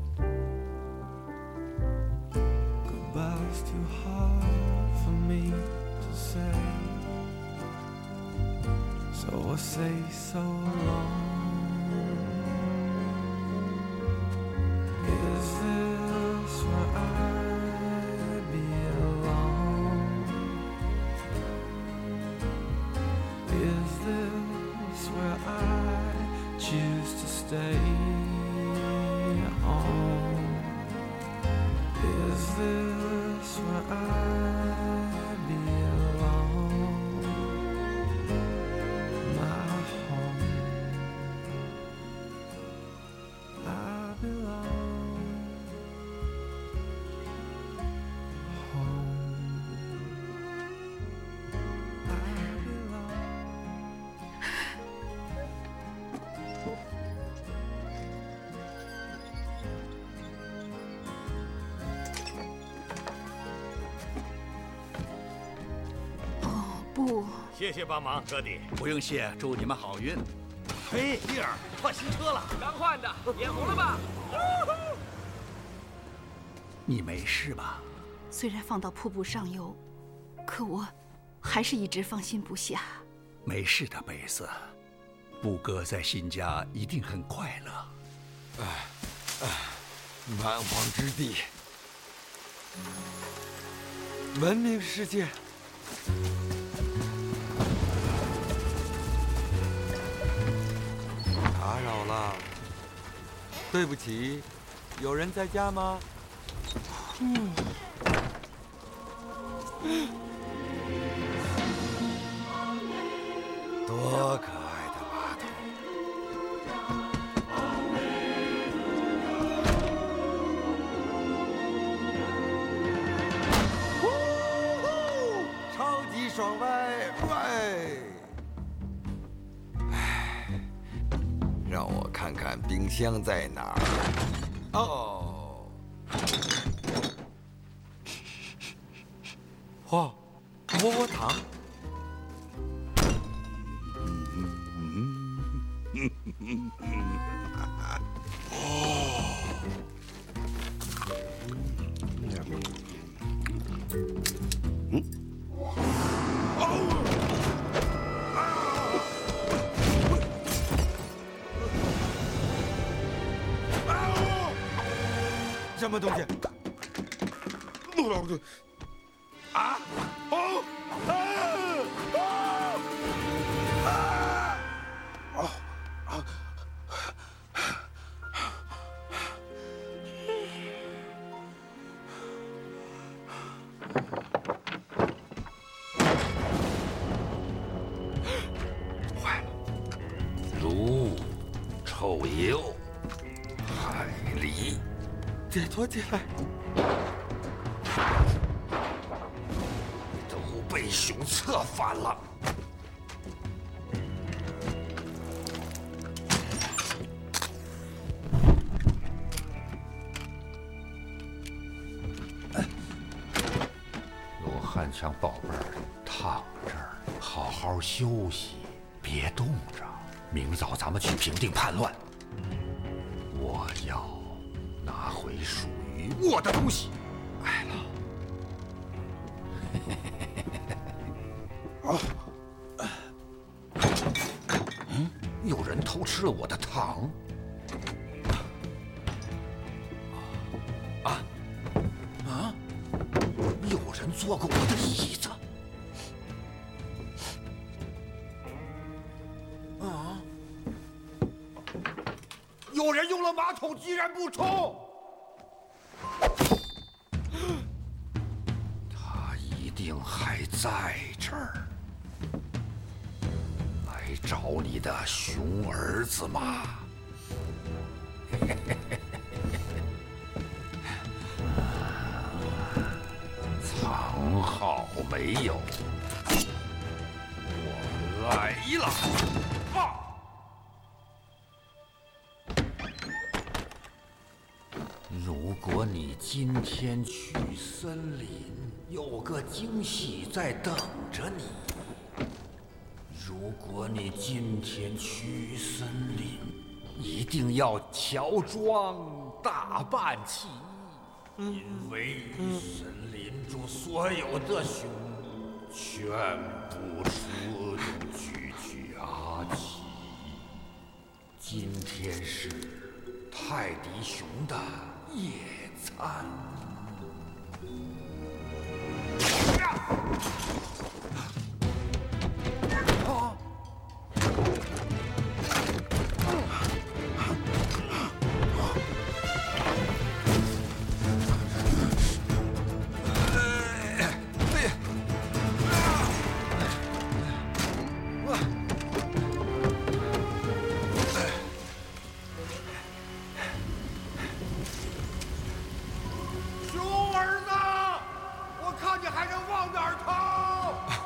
G: Goodbye's too hard for me to say, so I say so long. Is this where I belong? Is this where I choose to stay on? Is this where I belong? My home. I belong home. I belong.
K: 不，
I: 谢谢帮忙，哥弟。
D: 不用谢，祝你们好运。
C: 嘿，丽儿，换新车了，
J: 刚换的，眼红了吧？
D: 你没事吧？
A: 虽然放到瀑布上游，可我还是一直放心不下。
D: 没事的，贝斯。布哥在新家一定很快乐。
B: 蛮荒之地，文明世界。打扰了，对不起，有人在家吗？多可爱的马桶！超级爽歪！让我看看冰箱在哪儿。哦，窝窝糖。什么东西？啊！哦！
D: 坏了！炉、臭鼬、海狸。
B: 解脱起来！
D: 都被熊策反了。罗汉强宝贝儿，躺这儿，好好休息，别动着。明早咱们去平定叛乱。我要拿回属于我的东西。来了。有人偷吃了我的糖。有人坐过我的椅子。有人用了马桶，居然不冲。他一定还在这儿。来找你的熊儿子吗？藏好没有？我来了！如果你今天去森林，有个惊喜在等着你。如果你今天去森林，一定要乔装打扮起，因为森林中所有的熊全部出动去夹击。今天是泰迪熊的野餐。
I: 熊儿子，我看你还能往哪儿逃？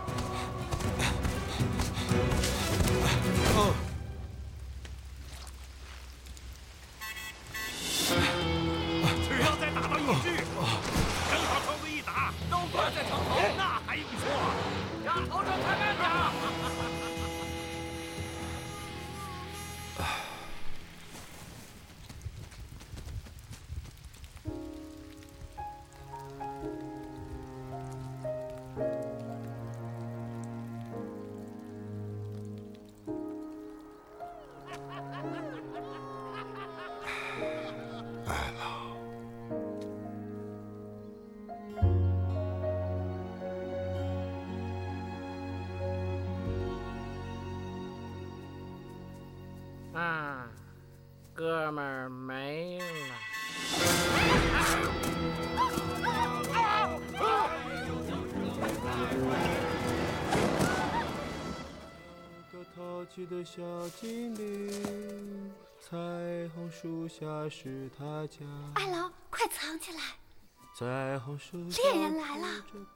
J: 啊，哥们儿没了。
M: 淘气的小精灵，彩虹树下是他家。
K: 爱劳，快藏起来！
M: 彩虹树下
K: 猎人来了。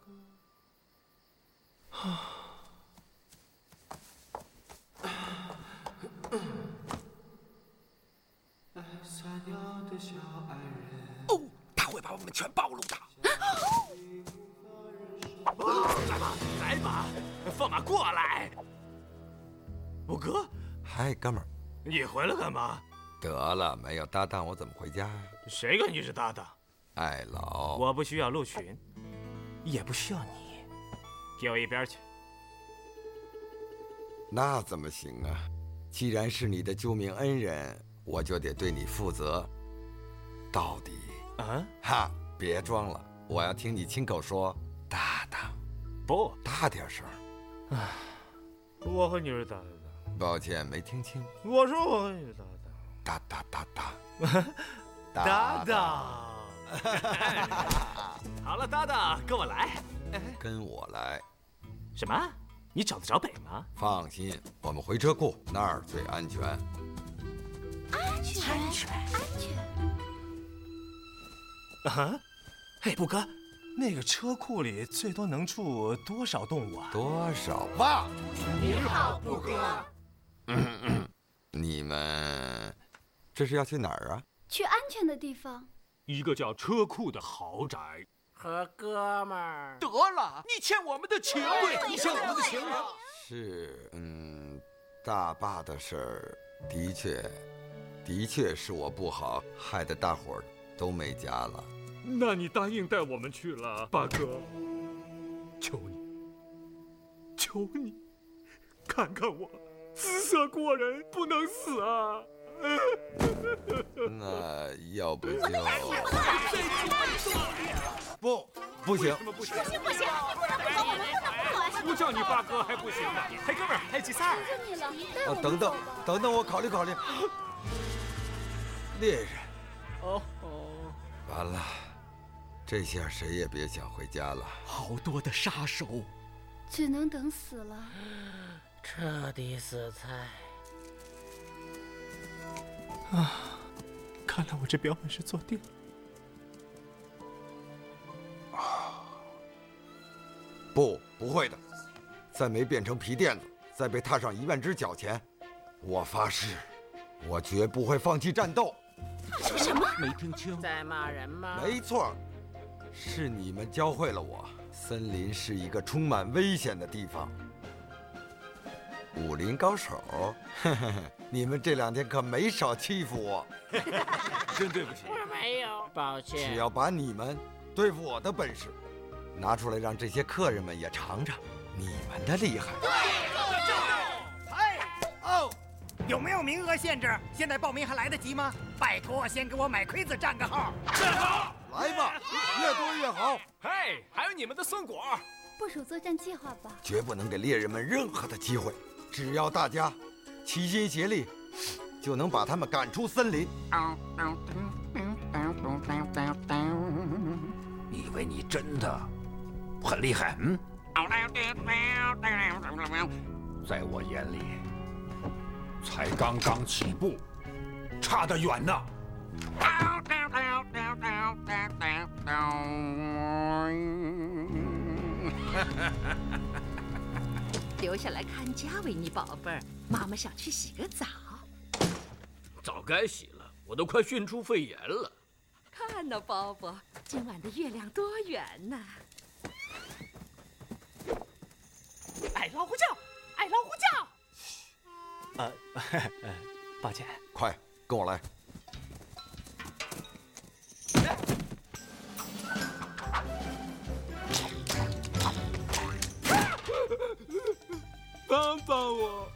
M: 撒尿的小矮人。
C: 哦，他会把我们全暴露的。
F: 来吧，放马过来！五哥，
B: 嗨，哥们儿，
F: 你回来干嘛？
B: 得了，没有搭档我怎么回家？
F: 谁跟你是搭档？
B: 爱劳，
F: 我不需要鹿群，也不需要你，给我一边去。
B: 那怎么行啊？既然是你的救命恩人，我就得对你负责。到底
F: 啊？
B: 哈，别装了，我要听你亲口说，搭档。
F: 不，
B: 大点声。
F: 唉，我和你是搭档。
B: 抱歉，没听清。
F: 我说我和你是搭档。搭档。好了，搭档，跟我来。
B: 跟我来。
F: 什么？你找得着北吗？
B: 放心，我们回车库，那儿最安全。
K: 安全。
F: 啊？嘿，布哥，那个车库里最多能住多少动物啊？
B: 多少吧？
K: 你好，布哥。
B: 你们这是要去哪儿啊？
K: 去安全的地方。
E: 一个叫车库的豪宅。
J: 和哥们儿。
I: 得了，你欠我们的情。
J: 对，你欠我们的情。
B: 是，大坝的事儿，的确是我不好，害得大伙儿都没家了。
E: 那你答应带我们去了，八哥，求你，看看我，姿色过人，不能死啊！
B: 那要不就不行！
K: 不行！你不能不走，我们不能不走啊！
F: 不叫你八哥还不行吗？嘿，哥们儿，还有几赛儿？
K: 求你了，带我们
B: 等等，我考虑。猎人。完了，这下谁也别想回家了。
I: 好多的杀手，
K: 只能等死了。
J: 彻底死菜。
F: 啊，看来我这标本是做定了。
B: 不会的，在没变成皮垫子，在被踏上1万只脚前，我发誓，我绝不会放弃战斗。
K: 说什么？
I: 没听清。
J: 在骂人吗？
B: 没错，是你们教会了我，森林是一个充满危险的地方。武林高手，你们这2天可没少欺负我。
F: 真对不起。
J: 我没有，抱歉。
B: 只要把你们对付我的本事拿出来，让这些客人们也尝尝你们的厉害。
H: 有没有名额限制？现在报名还来得及吗？拜托，先给我买盔子占个号。
I: 站好，
B: 来吧，越多越好。
F: 嘿，还有你们的松果。
K: 部署作战计划吧。
B: 绝不能给猎人们任何的机会，只要大家齐心协力，就能把他们赶出森林。
C: 你以为你真的很厉害？在我眼里，才刚刚起步，差得远呢。
A: 留下来看家，维尼宝贝儿，妈妈想去洗个澡。
E: 早该洗了，我都快熏出肺炎了。
A: 看呐，宝宝，今晚的月亮多圆呐！
F: 哎，老虎叫！哎，老虎叫！抱歉。
B: 快，跟我来。
E: 帮帮我！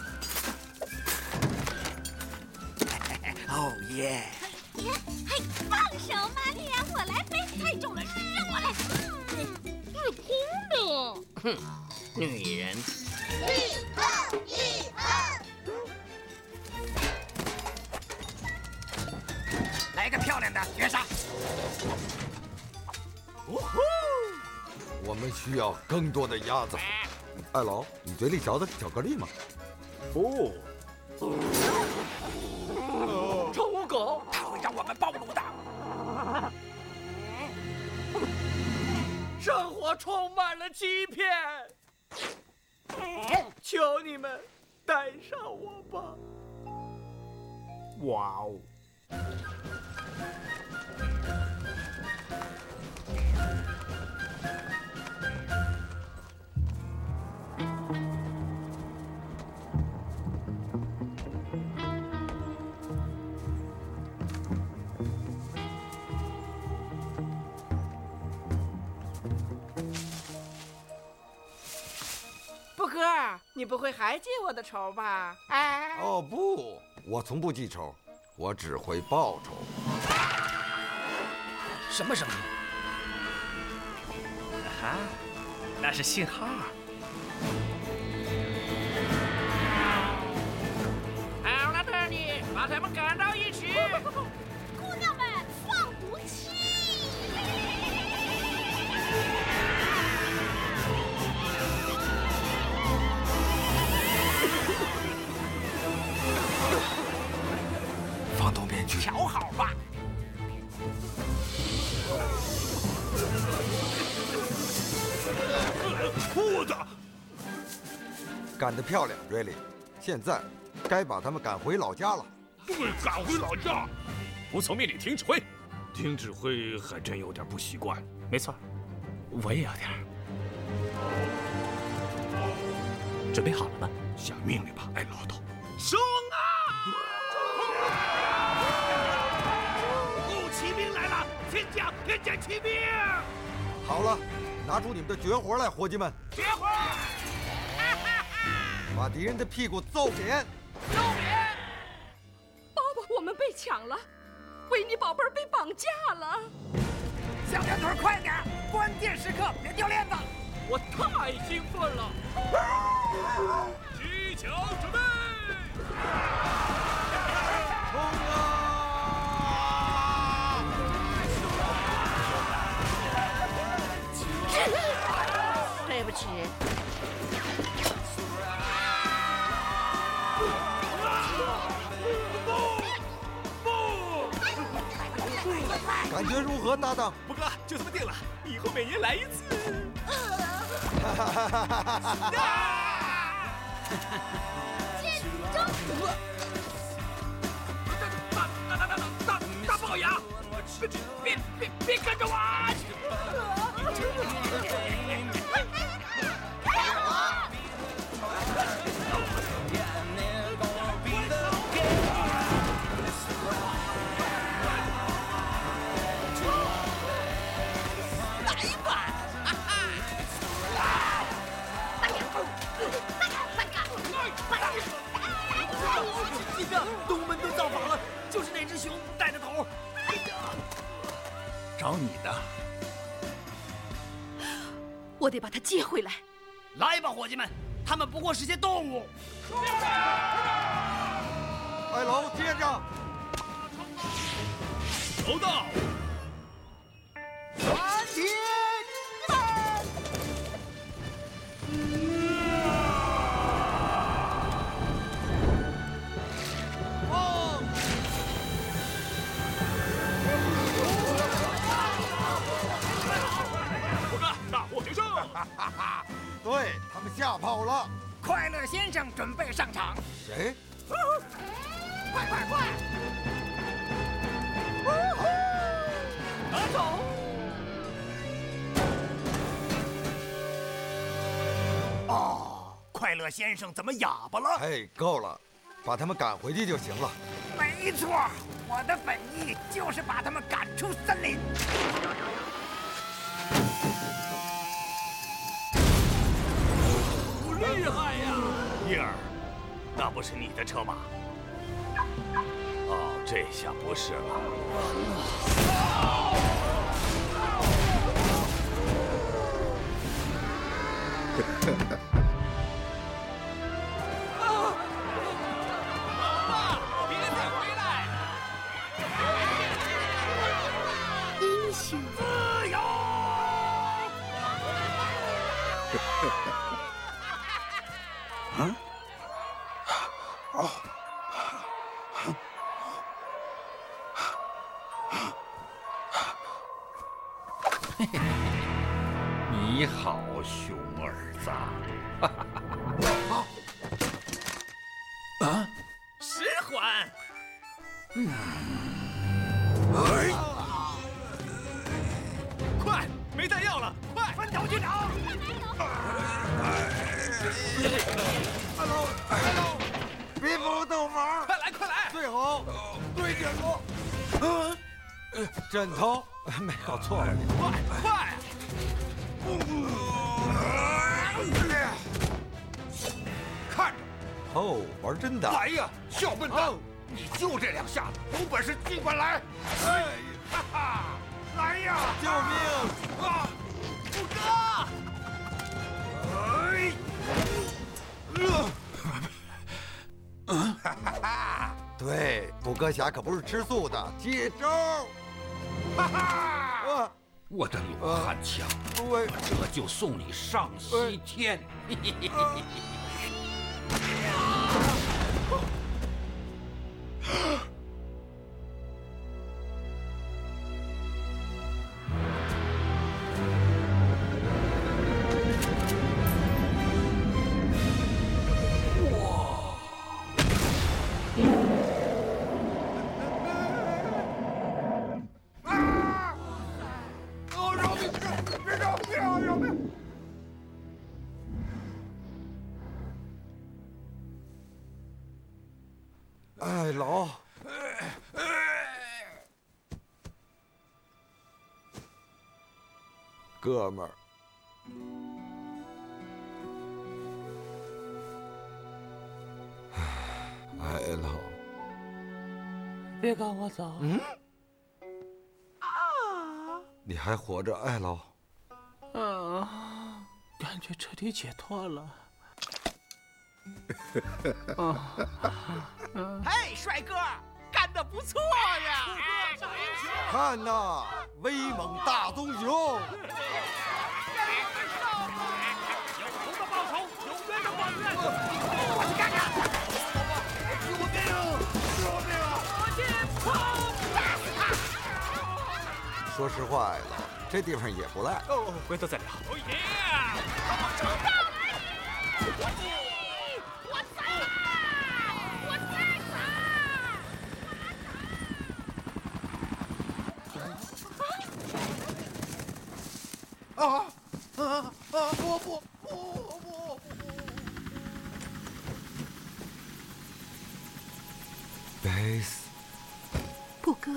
H: 哦耶！
K: 嘿，放手，玛丽亚，我来背，太重了，让我来。
J: 是空的。哼，女人。
K: 1、2、1、2。
H: 们的绝杀。
B: 我们需要更多的鸭子。艾劳，你嘴里嚼的是巧克力吗？
F: 不。
J: 臭污狗，
H: 他会让我们暴露的。
J: 生活充满了欺骗，求你们带上我吧。
F: 哇哦！
J: 布格，你不会还记我的仇吧？哎。
B: 哦不，我从不记仇，我只会报仇。
F: 什么声音？啊，那是信号。
J: 好了，特尼，把他们赶到一起。
L: 姑娘们，放毒气！
B: 放动面具，
H: 瞧好吧。
I: 裤子，
B: 赶得漂亮，瑞丽。现在该把他们赶回老家了。
I: 对，赶回老家。
F: 服从命令，听指挥。听指挥还真有点不习惯。没错，我也有点。准备好了吗？
I: 下命令吧，哎，老头。
J: 冲啊！
I: 护骑兵来了，天降骑兵！
B: 好了，拿出你们的绝活来，伙计们！
I: 绝活！
B: 把敌人的屁股揍扁！
A: 揍扁！爸爸，我们被抢了，维尼宝贝儿被绑架了。
H: 小圆腿，快点！关键时刻别掉链子！
J: 我太兴奋了！
I: 击球准备！
B: 冲啊！
L: 对不起。
B: 感觉如何，搭档？
F: 不哥，就这么定了，以后每年来一次。
J: 大龅牙，别跟着我！动物们都造访了，就是那只熊带着头。
F: 找你的。
A: 我得把它接回来。
H: 来吧，伙计们，他们不过是些动物。
B: 艾劳，接着。
I: 收到。
H: 传奇们。
B: 对，他们吓跑了。
H: 快乐先生准备上场。
B: 谁？
H: 快！
J: 拿走！
H: 哦，快乐先生怎么哑巴了？
B: 哎，够了，把他们赶回去就行了。
H: 没错，我的本意就是把他们赶出森林。
J: 厉害呀！
I: 叶儿，那不是你的车吗？哦，这下不是了。
J: 爸，别再回来！
D: 你好，熊儿子。啊！
F: 迟缓。快，没弹药了，快，分头去找。
B: Hello， 别不动玩，
F: 快来，快来！
B: 最好对准我。枕头没搞错吧？
F: 快！
C: 看着！
B: 哦，玩真的！
C: 来呀，小笨蛋！你就这2下子，有本事尽管来！哎，哈哈！来呀！
B: 救命！
F: 啊，虎哥！
B: 对，虎哥侠可不是吃素的，接招！
C: 哈哈！
D: 我的罗汉枪，这就送你上西天。
B: 哎，老，哥们儿，哎，老，
E: 别赶我走。
B: 你还活着，哎，老。
E: 感觉彻底解脱了。
I: 嘿，帅哥，干得不错呀！
B: 看呐，威猛大棕熊！
I: 有仇的报仇，有冤的报冤。我去看看。是我病，是我病啊！我去跑！
B: 说实话呀，老，这地方也不赖。
F: 哦，回头再聊。
I: 哦耶！我冲到了！我在啦！我在
C: 不！
B: Base，
A: 布哥，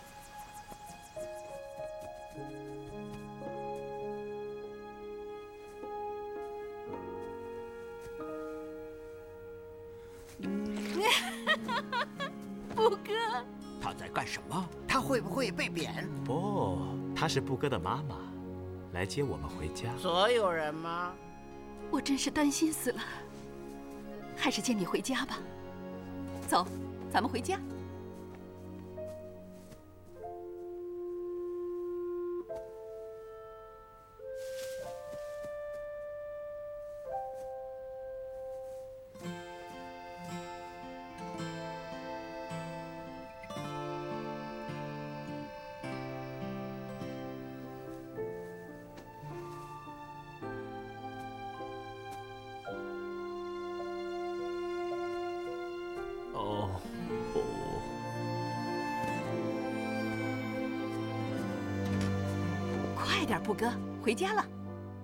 A: 布哥，
C: 他在干什么？
H: 他会不会被贬？
F: 哦，她是布哥的妈妈，来接我们回家。
J: 所有人吗？
A: 我真是担心死了，还是接你回家吧。走，咱们回家。快点，布哥，回家了。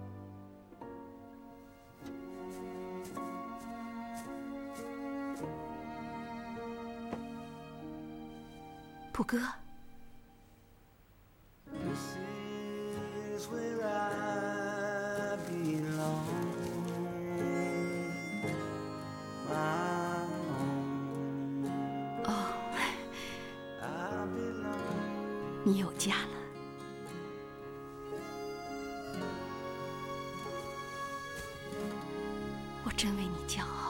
A: 布哥，哦，你有家了。 我真为你骄傲，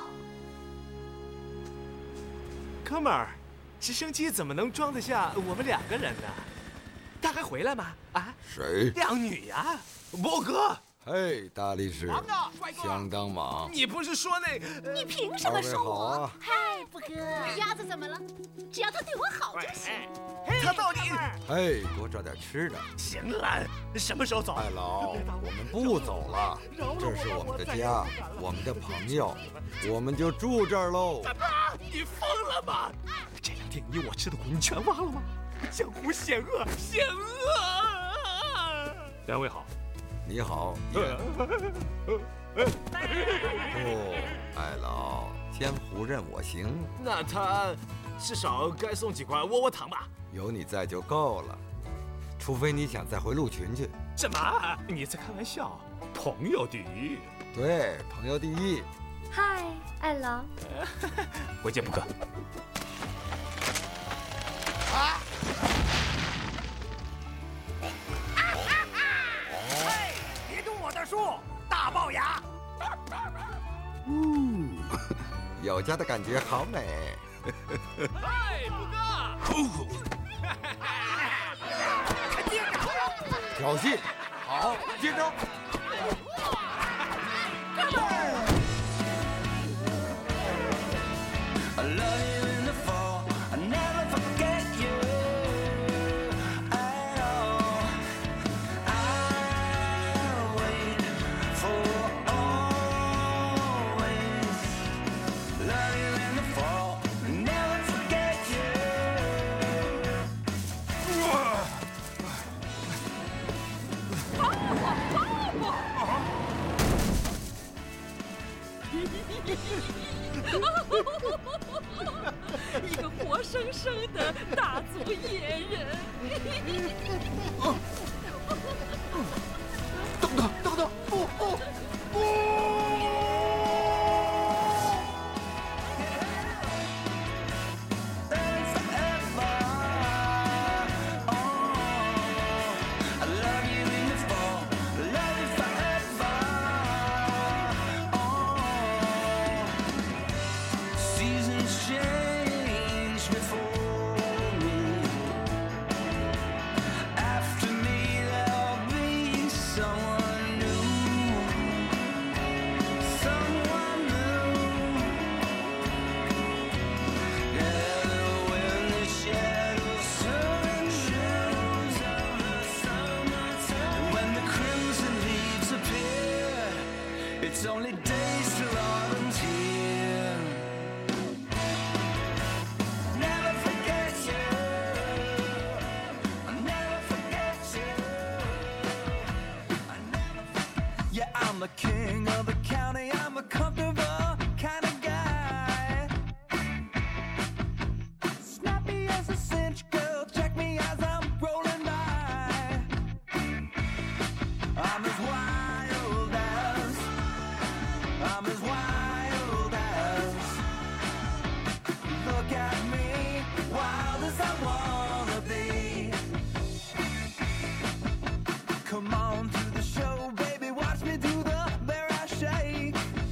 F: 哥们儿，直升机怎么能装得下我们2个人呢？他还回来吗？啊？
B: 谁？
F: 靓女呀，波哥。
B: 嘿，大力士，
I: 忙啊，帅哥！
B: 相当忙。
F: 你不是说那……
L: 你凭什么说我？
B: 啊、
L: 嗨，布哥，鸭子怎么了？只要他对我好就行。
F: 他到底……
B: 嘿，多找点吃的。
F: 行了，什么时候走？
B: 艾老，我们不走了，这是我们的家，我们的朋友，我们就住这儿喽。
F: 你疯了吗？这2天你我吃的苦，你全忘了吗？江湖险恶，险恶！两位好。
B: 你好，艾老，江湖任我行。
F: 那他至少该送几块窝窝糖吧？
B: 有你在就够了，除非你想再回鹿群去。
F: 什么？你在开玩笑？朋友第一。
B: 对，朋友第一。
K: 嗨，艾老。
F: 回见，布哥。
H: 啊！树大龅牙，
B: 有家的感觉好美。
F: 嗨，布哥！
B: 挑衅，好，接招！
A: 一个活生生的大族野人。
C: 等等，不！It's only days till autumn's here. Never forget you. I'll never forget you. Yeah, I'm the king of the county. I'm a comfortable kind of guy. Snappy as a cinch, girl. Check me as I'm rolling by. I'm as wild as. I'm as wild as. Look at me, wild as I wanna be. Come on to the show, baby, watch me do the bear I shake.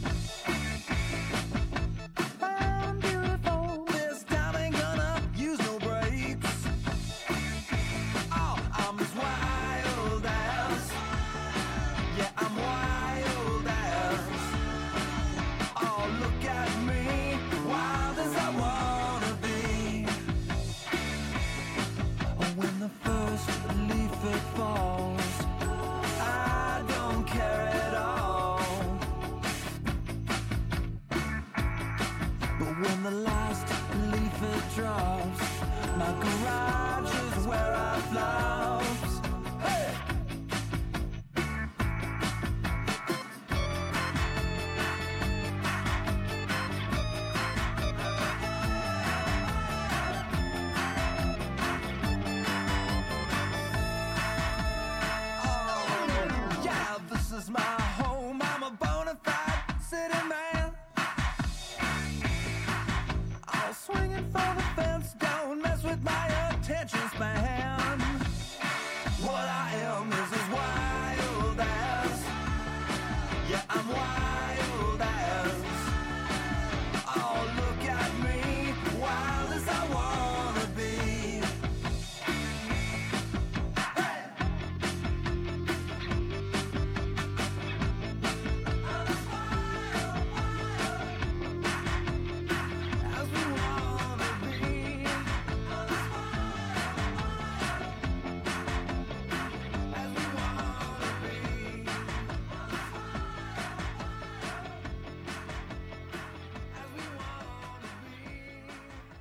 C: I'm beautiful, this time ain't gonna use no brakes. Oh, I'm as wild as. Yeah, I'm wild as. Oh, look at me, wild as I wanna be. Oh, when the first leaf it falls, I don't care at all. But when the last leaf it drops, my garage is where I flops. Hey! Yeah, this is my home. I'm a bona fide city man. All swinging for the fence. Don't mess with my attention.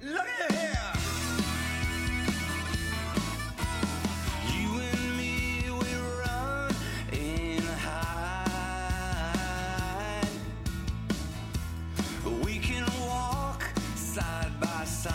G: Look at here. You and me, we run and hide. We can walk side by side.